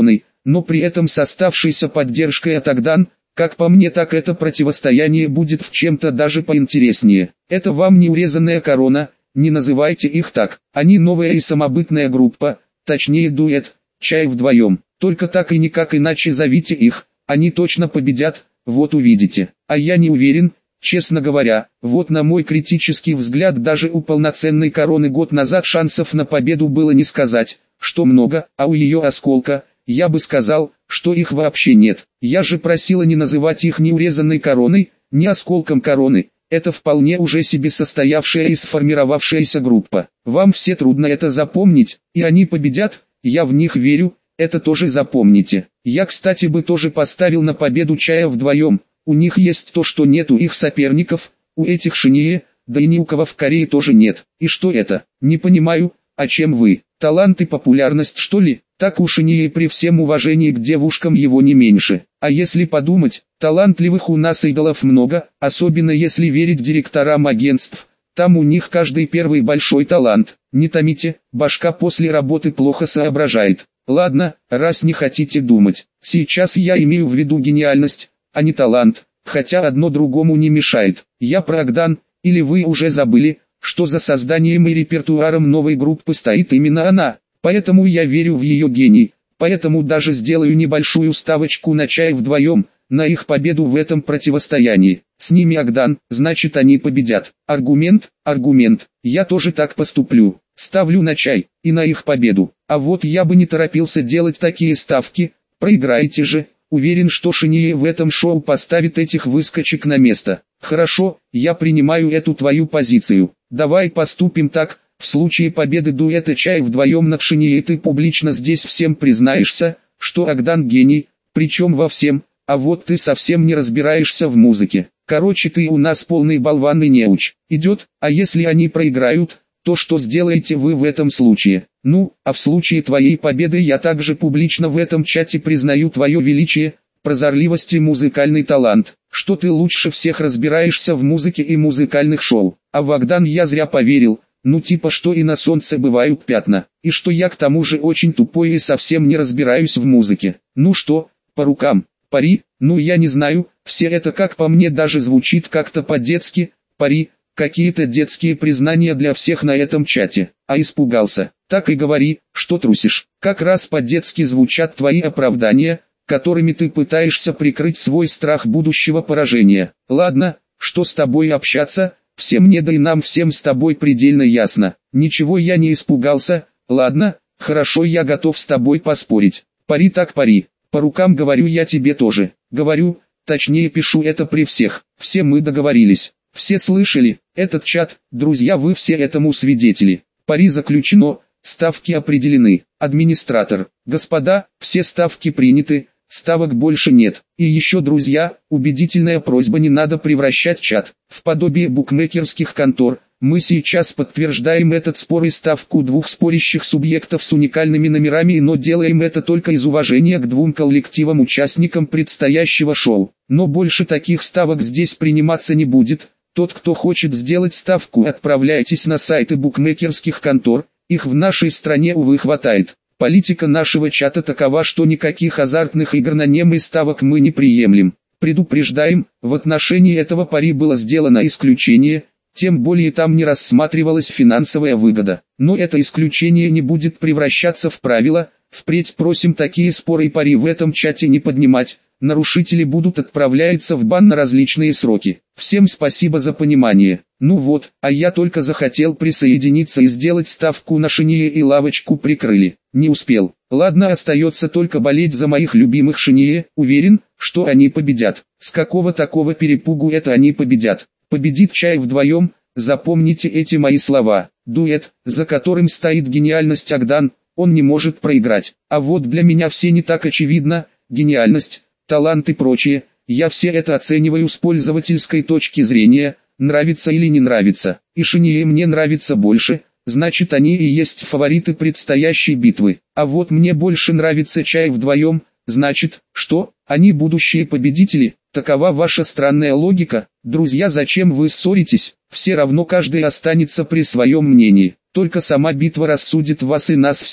но при этом с оставшейся поддержкой от Агдан, как по мне, так это противостояние будет в чем-то даже поинтереснее. Это вам не урезанная корона, не называйте их так. Они новая и самобытная группа, точнее дуэт, чай вдвоем. Только так и никак иначе зовите их, они точно победят, вот увидите. А я не уверен, честно говоря, вот на мой критический взгляд даже у полноценной короны год назад шансов на победу было не сказать, что много, а у ее осколка, я бы сказал, что их вообще нет. Я же просила не называть их ни урезанной короной, ни осколком короны. Это вполне уже себе состоявшая и сформировавшаяся группа. Вам все трудно это запомнить, и они победят, я в них верю, это тоже запомните. Я, кстати, бы тоже поставил на победу чая вдвоем. У них есть то, что нет у их соперников, у этих Шинье, да и ни у кого в Корее тоже нет. И что это? Не понимаю, а чем вы? Талант и популярность, что ли? Так у Шинье при всем уважении к девушкам его не меньше. А если подумать, талантливых у нас идолов много, особенно если верить директорам агентств. Там у них каждый первый большой талант. Не томите, башка после работы плохо соображает. Ладно, раз не хотите думать. Сейчас я имею в виду гениальность, а не талант, хотя одно другому не мешает. Я про Агдан, или вы уже забыли, что за созданием и репертуаром новой группы стоит именно она, поэтому я верю в ее гений, поэтому даже сделаю небольшую ставочку на чай вдвоем, на их победу в этом противостоянии. С ними Агдан, значит они победят. Аргумент, аргумент, я тоже так поступлю. Ставлю на чай, и на их победу. А вот я бы не торопился делать такие ставки, проиграете же. Уверен, что Шинье в этом шоу поставит этих выскочек на место. Хорошо, я принимаю эту твою позицию. Давай поступим так, в случае победы дуэта чай вдвоем над Шинье ты публично здесь всем признаешься, что Агдан гений, причем во всем, а вот ты совсем не разбираешься в музыке. Короче, ты у нас полный болван и неуч. Идет, а если они проиграют, то что сделаете вы в этом случае? Ну, а в случае твоей победы я также публично в этом чате признаю твое величие, прозорливость и музыкальный талант, что ты лучше всех разбираешься в музыке и музыкальных шоу. А в Агдан я зря поверил, ну типа что и на солнце бывают пятна, и что я к тому же очень тупой и совсем не разбираюсь в музыке. Ну что, по рукам, пари, ну я не знаю, все это как по мне даже звучит как-то по-детски, пари. Какие-то детские признания для всех на этом чате. А испугался. Так и говори, что трусишь. Как раз по-детски звучат твои оправдания, которыми ты пытаешься прикрыть свой страх будущего поражения. Ладно, что с тобой общаться, всем мне да и нам всем с тобой предельно ясно. Ничего я не испугался, ладно, хорошо, я готов с тобой поспорить. Пари так пари. По рукам говорю я тебе тоже. Говорю, точнее пишу это при всех. Все мы договорились. Все слышали, этот чат, друзья, вы все этому свидетели. Пари заключено, ставки определены. Администратор, господа, все ставки приняты, ставок больше нет. И еще, друзья, убедительная просьба: не надо превращать чат в подобие букмекерских контор. Мы сейчас подтверждаем этот спор и ставку двух спорящих субъектов с уникальными номерами, но делаем это только из уважения к двум коллективам-участникам предстоящего шоу. Но больше таких ставок здесь приниматься не будет. Тот, кто хочет сделать ставку, отправляйтесь на сайты букмекерских контор, их в нашей стране, увы, хватает. Политика нашего чата такова, что никаких азартных игр на немые ставок мы не приемлем. Предупреждаем, в отношении этого пари было сделано исключение, тем более там не рассматривалась финансовая выгода. Но это исключение не будет превращаться в правило, впредь просим такие споры и пари в этом чате не поднимать. Нарушители будут отправляться в бан на различные сроки. Всем спасибо за понимание. Ну вот, а я только захотел присоединиться и сделать ставку на Шинье и лавочку прикрыли. Не успел. Ладно, остается только болеть за моих любимых Шинье. Уверен, что они победят. С какого такого перепугу это они победят? Победит чай вдвоем. Запомните эти мои слова. Дуэт, за которым стоит гениальность Агдан, он не может проиграть. А вот для меня все не так очевидно. Гениальность, талант и прочее, я все это оцениваю с пользовательской точки зрения, нравится или не нравится. И Шинье мне нравится больше, значит они и есть фавориты предстоящей битвы. А вот мне больше нравится чай вдвоем, значит, что, они будущие победители? Такова ваша странная логика. Друзья, зачем вы ссоритесь? Все равно каждый останется при своем мнении. Только сама битва рассудит вас и нас всех.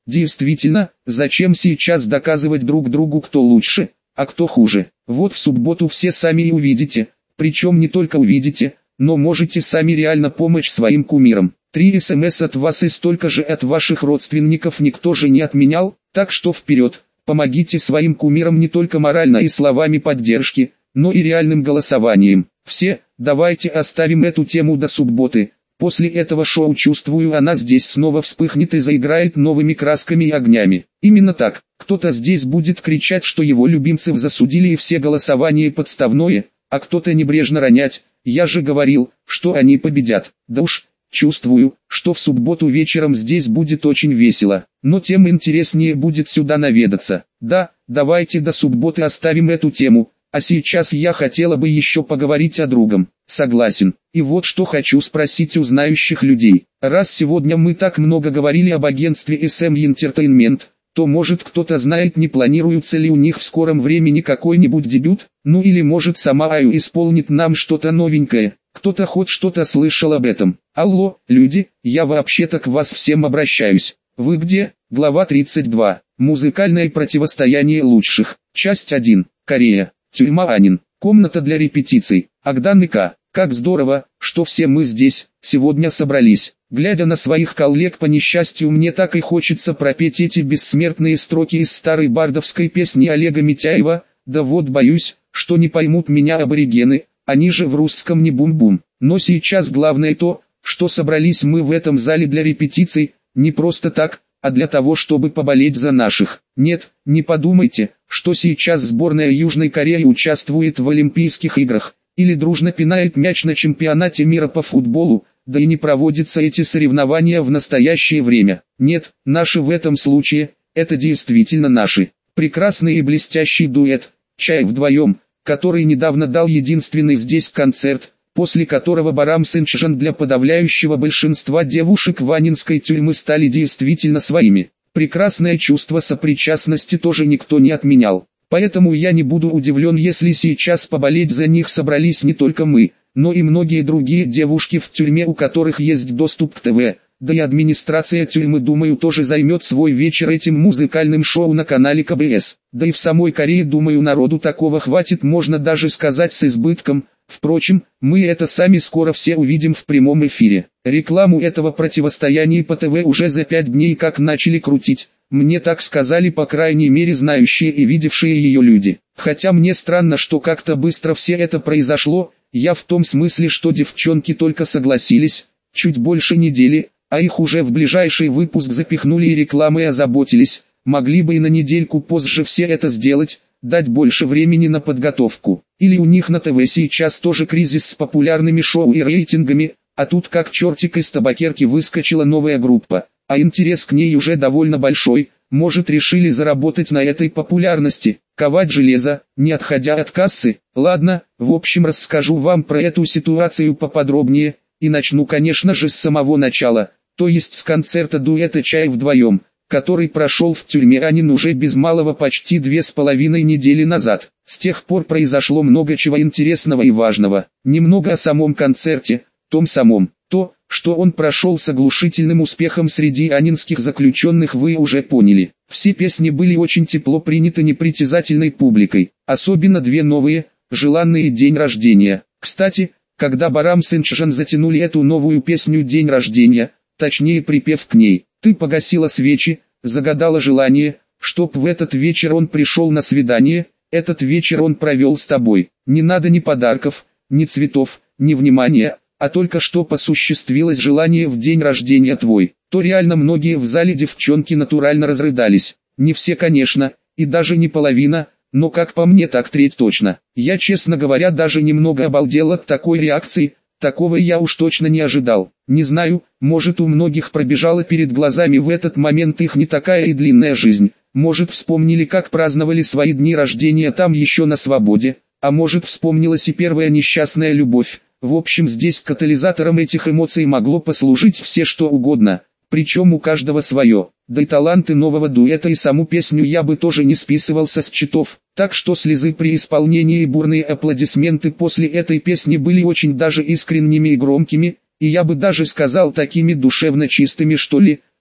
Действительно, зачем сейчас доказывать друг другу, кто лучше, а кто хуже? Вот в субботу все сами и увидите, причем не только увидите, но можете сами реально помочь своим кумирам. Три смс от вас и столько же от ваших родственников никто же не отменял, так что вперед, помогите своим кумирам не только морально и словами поддержки, но и реальным голосованием. Все, давайте оставим эту тему до субботы. После этого шоу, чувствую, она здесь снова вспыхнет и заиграет новыми красками и огнями. Именно так, кто-то здесь будет кричать, что его любимцев засудили и все голосование подставное, а кто-то небрежно ронять: я же говорил, что они победят. Да уж, чувствую, что в субботу вечером здесь будет очень весело, но тем интереснее будет сюда наведаться. Да, давайте до субботы оставим эту тему. А сейчас я хотела бы еще поговорить о другом. Согласен. И вот что хочу спросить у знающих людей. Раз сегодня мы так много говорили об агентстве эс эм Entertainment, то может кто-то знает, не планируется ли у них в скором времени какой-нибудь дебют? Ну или может сама Аю исполнит нам что-то новенькое? Кто-то хоть что-то слышал об этом? Алло, люди, я вообще-то к вас всем обращаюсь. Вы где? Глава тридцать два. Музыкальное противостояние лучших. Часть один. Корея. Тюрьма Анин. Комната для репетиций. Агдан и К. Как здорово, что все мы здесь, сегодня собрались. Глядя на своих коллег по несчастью, мне так и хочется пропеть эти бессмертные строки из старой бардовской песни Олега Митяева. Да вот боюсь, что не поймут меня аборигены, они же в русском не бум-бум. Но сейчас главное то, что собрались мы в этом зале для репетиций, не просто так, а для того, чтобы поболеть за наших. Нет, не подумайте, что сейчас сборная Южной Кореи участвует в Олимпийских играх, или дружно пинает мяч на чемпионате мира по футболу, да и не проводятся эти соревнования в настоящее время. Нет, наши в этом случае, это действительно наши. Прекрасный и блестящий дуэт, «Чай вдвоем», который недавно дал единственный здесь концерт, после которого Барам Сынчжан для подавляющего большинства девушек ванинской тюрьмы стали действительно своими. Прекрасное чувство сопричастности тоже никто не отменял. Поэтому я не буду удивлен, если сейчас поболеть за них собрались не только мы, но и многие другие девушки в тюрьме, у которых есть доступ к ТВ. Да и администрация тюрьмы, думаю, тоже займет свой вечер этим музыкальным шоу на канале ка бэ эс. Да и в самой Корее, думаю, народу такого хватит, можно даже сказать с избытком. Впрочем, мы это сами скоро все увидим в прямом эфире. Рекламу этого противостояния по ТВ уже за пять дней как начали крутить. Мне так сказали, по крайней мере, знающие и видевшие ее люди. Хотя мне странно, что как-то быстро все это произошло. Я в том смысле, что девчонки только согласились, чуть больше недели, а их уже в ближайший выпуск запихнули и рекламой озаботились. Могли бы и на недельку позже все это сделать, дать больше времени на подготовку. Или у них на ТВ сейчас тоже кризис с популярными шоу и рейтингами, а тут как чертик из табакерки выскочила новая группа, а интерес к ней уже довольно большой. Может, решили заработать на этой популярности, ковать железо, не отходя от кассы? Ладно, в общем, расскажу вам про эту ситуацию поподробнее, и начну, конечно же, с самого начала, то есть с концерта дуэта «Чай вдвоем», который прошел в тюрьме Анин уже без малого почти две с половиной недели назад. С тех пор произошло много чего интересного и важного. Немного о самом концерте, том самом. То, что он прошел с оглушительным успехом среди анинских заключенных, вы уже поняли. Все песни были очень тепло приняты непритязательной публикой, особенно две новые, «Желанный» и «День рождения». Кстати, когда Барам Сынчжан затянули эту новую песню «День рождения», точнее припев к ней, «Ты погасила свечи, загадала желание, чтоб в этот вечер он пришел на свидание, этот вечер он провел с тобой. Не надо ни подарков, ни цветов, ни внимания, а только чтоб осуществилось желание в день рождения твой», то реально многие в зале девчонки натурально разрыдались. Не все, конечно, и даже не половина, но как по мне, так треть точно. Я, честно говоря, даже немного обалдел от такой реакции. Такого я уж точно не ожидал. Не знаю, может, у многих пробежала перед глазами в этот момент их не такая и длинная жизнь. Может, вспомнили, как праздновали свои дни рождения там еще на свободе. А может, вспомнилась и первая несчастная любовь. В общем, здесь катализатором этих эмоций могло послужить все что угодно. Причем у каждого свое. Да и таланты нового дуэта и саму песню я бы тоже не списывал со счетов. Так что слезы при исполнении и бурные аплодисменты после этой песни были очень даже искренними и громкими, и я бы даже сказал такими душевно чистыми, что ли.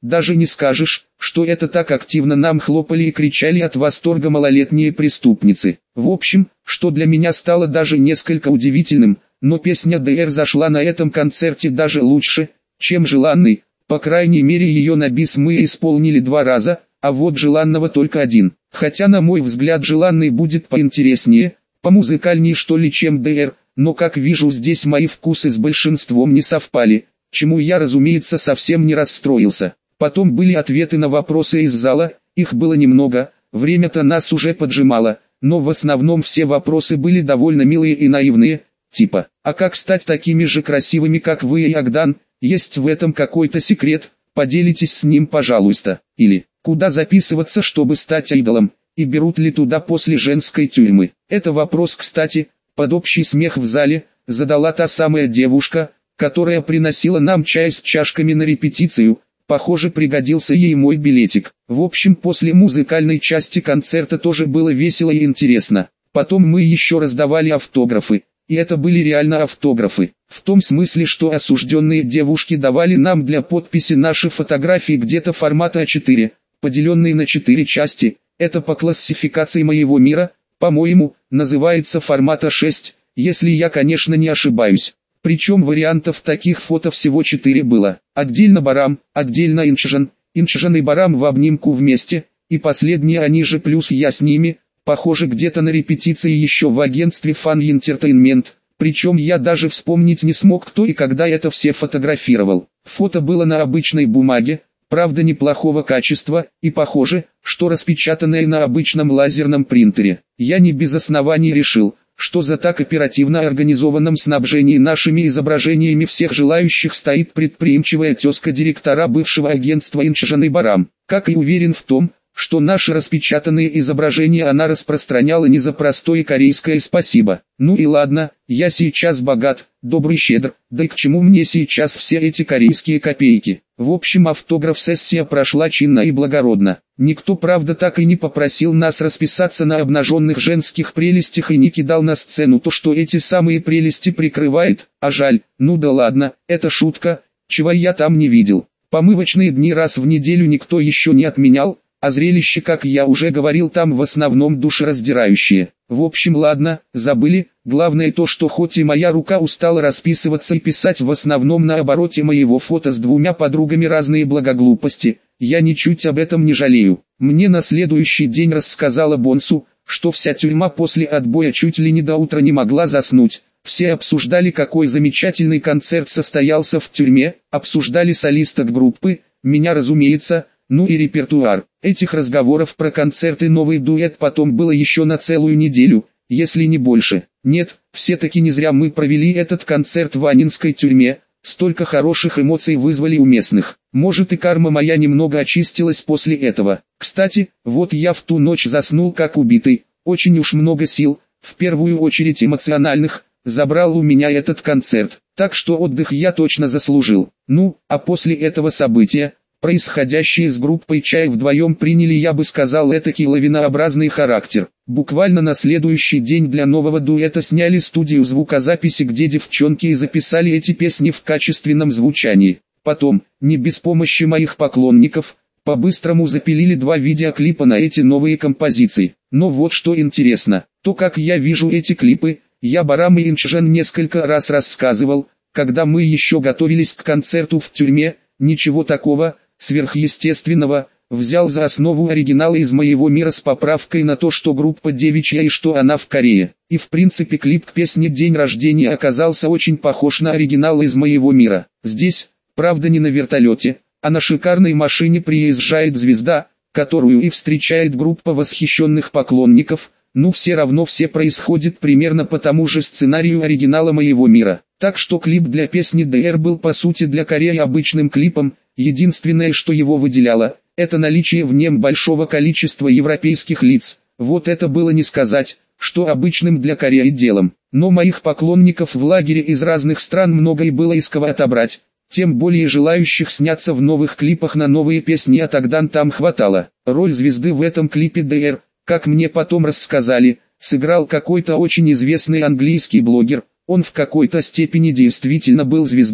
Даже не скажешь, что это так активно нам хлопали и кричали от восторга малолетние преступницы. В общем, что для меня стало даже несколько удивительным, но песня ди эр зашла на этом концерте даже лучше, чем желанный. По крайней мере ее на бис мы исполнили два раза, а вот желанного только один. Хотя на мой взгляд желанный будет поинтереснее, помузыкальнее что ли чем ди эр, но как вижу здесь мои вкусы с большинством не совпали, чему я разумеется совсем не расстроился. Потом были ответы на вопросы из зала, их было немного, время-то нас уже поджимало, но в основном все вопросы были довольно милые и наивные, типа, а как стать такими же красивыми как вы и Агдан, есть в этом какой-то секрет, поделитесь с ним пожалуйста, или, куда записываться чтобы стать айдолом, и берут ли туда после женской тюрьмы. Это вопрос кстати, под общий смех в зале, задала та самая девушка, которая приносила нам чай с чашками на репетицию. Похоже, пригодился ей мой билетик. В общем, после музыкальной части концерта тоже было весело и интересно. Потом мы еще раздавали автографы. И это были реально автографы. В том смысле, что осужденные девушки давали нам для подписи наши фотографии где-то формата а четыре, поделенные на четыре части. Это по классификации моего мира, по-моему, называется формат а шесть, если я конечно не ошибаюсь. Причем вариантов таких фото всего четыре было. Отдельно Барам, отдельно Инчжан, Инчжан и Барам в обнимку вместе, и последние они же плюс я с ними, похоже где-то на репетиции еще в агентстве Fun Entertainment, причем я даже вспомнить не смог кто и когда это все фотографировал. Фото было на обычной бумаге, правда неплохого качества, и похоже, что распечатанное на обычном лазерном принтере. Я не без оснований решил, что за так оперативно организованном снабжении нашими изображениями всех желающих стоит предприимчивая тезка директора бывшего агентства Инчжан и Барам. Как и уверен в том, что наши распечатанные изображения она распространяла не за простое корейское спасибо. Ну и ладно, я сейчас богат, добрый, щедр, да и к чему мне сейчас все эти корейские копейки. В общем, автограф-сессия прошла чинно и благородно. Никто правда так и не попросил нас расписаться на обнаженных женских прелестях и не кидал на сцену то, что эти самые прелести прикрывает, а жаль, ну да ладно, это шутка, чего я там не видел. Помывочные дни раз в неделю никто еще не отменял, а зрелище, как я уже говорил, там в основном душераздирающее. В общем, ладно, забыли, главное то, что хоть и моя рука устала расписываться и писать в основном на обороте моего фото с двумя подругами разные благоглупости, я ничуть об этом не жалею. Мне на следующий день рассказала Бонсу, что вся тюрьма после отбоя чуть ли не до утра не могла заснуть. Все обсуждали, какой замечательный концерт состоялся в тюрьме, обсуждали солисток группы, меня разумеется, ну и репертуар. Этих разговоров про концерты новый дуэт потом было еще на целую неделю, если не больше. Нет, все-таки не зря мы провели этот концерт в Аннинской тюрьме, столько хороших эмоций вызвали у местных. Может и карма моя немного очистилась после этого. Кстати, вот я в ту ночь заснул как убитый, очень уж много сил, в первую очередь эмоциональных, забрал у меня этот концерт, так что отдых я точно заслужил. Ну, а после этого события, происходящие с группой Чай вдвоем приняли, я бы сказал, этакий лавинообразный характер. Буквально на следующий день для нового дуэта сняли студию звукозаписи, где девчонки и записали эти песни в качественном звучании. Потом, не без помощи моих поклонников, по-быстрому запилили два видеоклипа на эти новые композиции. Но вот что интересно, то как я вижу эти клипы, я Барам и Инчжан несколько раз рассказывал, когда мы еще готовились к концерту в тюрьме, ничего такого сверхъестественного, взял за основу оригиналы из моего мира с поправкой на то, что группа девичья и что она в Корее. И в принципе клип к песне «День рождения» оказался очень похож на оригинал из моего мира. Здесь, правда не на вертолете, а на шикарной машине приезжает звезда, которую и встречает группа восхищенных поклонников, но все равно все происходит примерно по тому же сценарию оригинала моего мира. Так что клип для песни ди эр был по сути для Кореи обычным клипом, единственное, что его выделяло, это наличие в нем большого количества европейских лиц. Вот это было не сказать, что обычным для Кореи делом. Но моих поклонников в лагере из разных стран много и было из кого отобрать, тем более желающих сняться в новых клипах на новые песни от Агдан там хватало. Роль звезды в этом клипе ди эр, как мне потом рассказали, сыграл какой-то очень известный английский блогер. Он в какой-то степени действительно был звездой,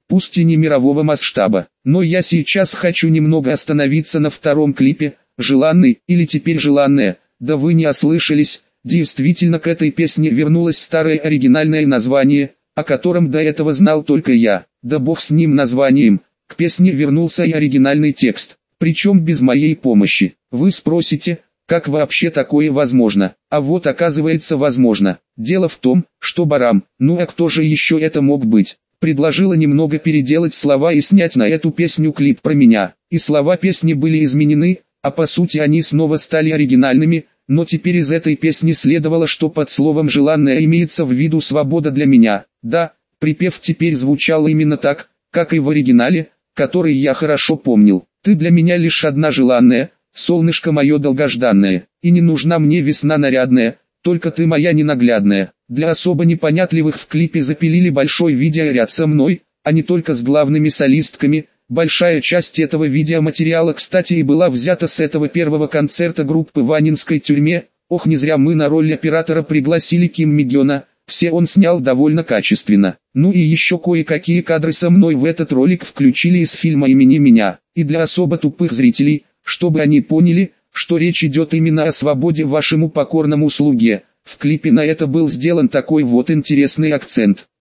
пусть и не мирового масштаба. Но я сейчас хочу немного остановиться на втором клипе, «Желанный» или теперь «Желанная». Да вы не ослышались, действительно к этой песне вернулось старое оригинальное название, о котором до этого знал только я. Да бог с ним названием, к песне вернулся и оригинальный текст, причем без моей помощи. Вы спросите, как вообще такое возможно? А вот оказывается возможно. Дело в том, что Барам, ну а кто же еще это мог быть, предложила немного переделать слова и снять на эту песню клип про меня. И слова песни были изменены, а по сути они снова стали оригинальными, но теперь из этой песни следовало, что под словом «желанная» имеется в виду свобода для меня. Да, припев теперь звучал именно так, как и в оригинале, который я хорошо помнил. «Ты для меня лишь одна желанная, солнышко мое долгожданное, и не нужна мне весна нарядная, только ты моя ненаглядная». Для особо непонятливых в клипе запилили большой видеоряд со мной, а не только с главными солистками. Большая часть этого видеоматериала, кстати, и была взята с этого первого концерта группы в Аннинской тюрьме. Ох, не зря мы на роль оператора пригласили Ким Мигёна, все он снял довольно качественно. Ну и еще кое-какие кадры со мной в этот ролик включили из фильма «Имени меня». И для особо тупых зрителей, чтобы они поняли, что речь идет именно о свободе вашему покорному слуге, в клипе на это был сделан такой вот интересный акцент.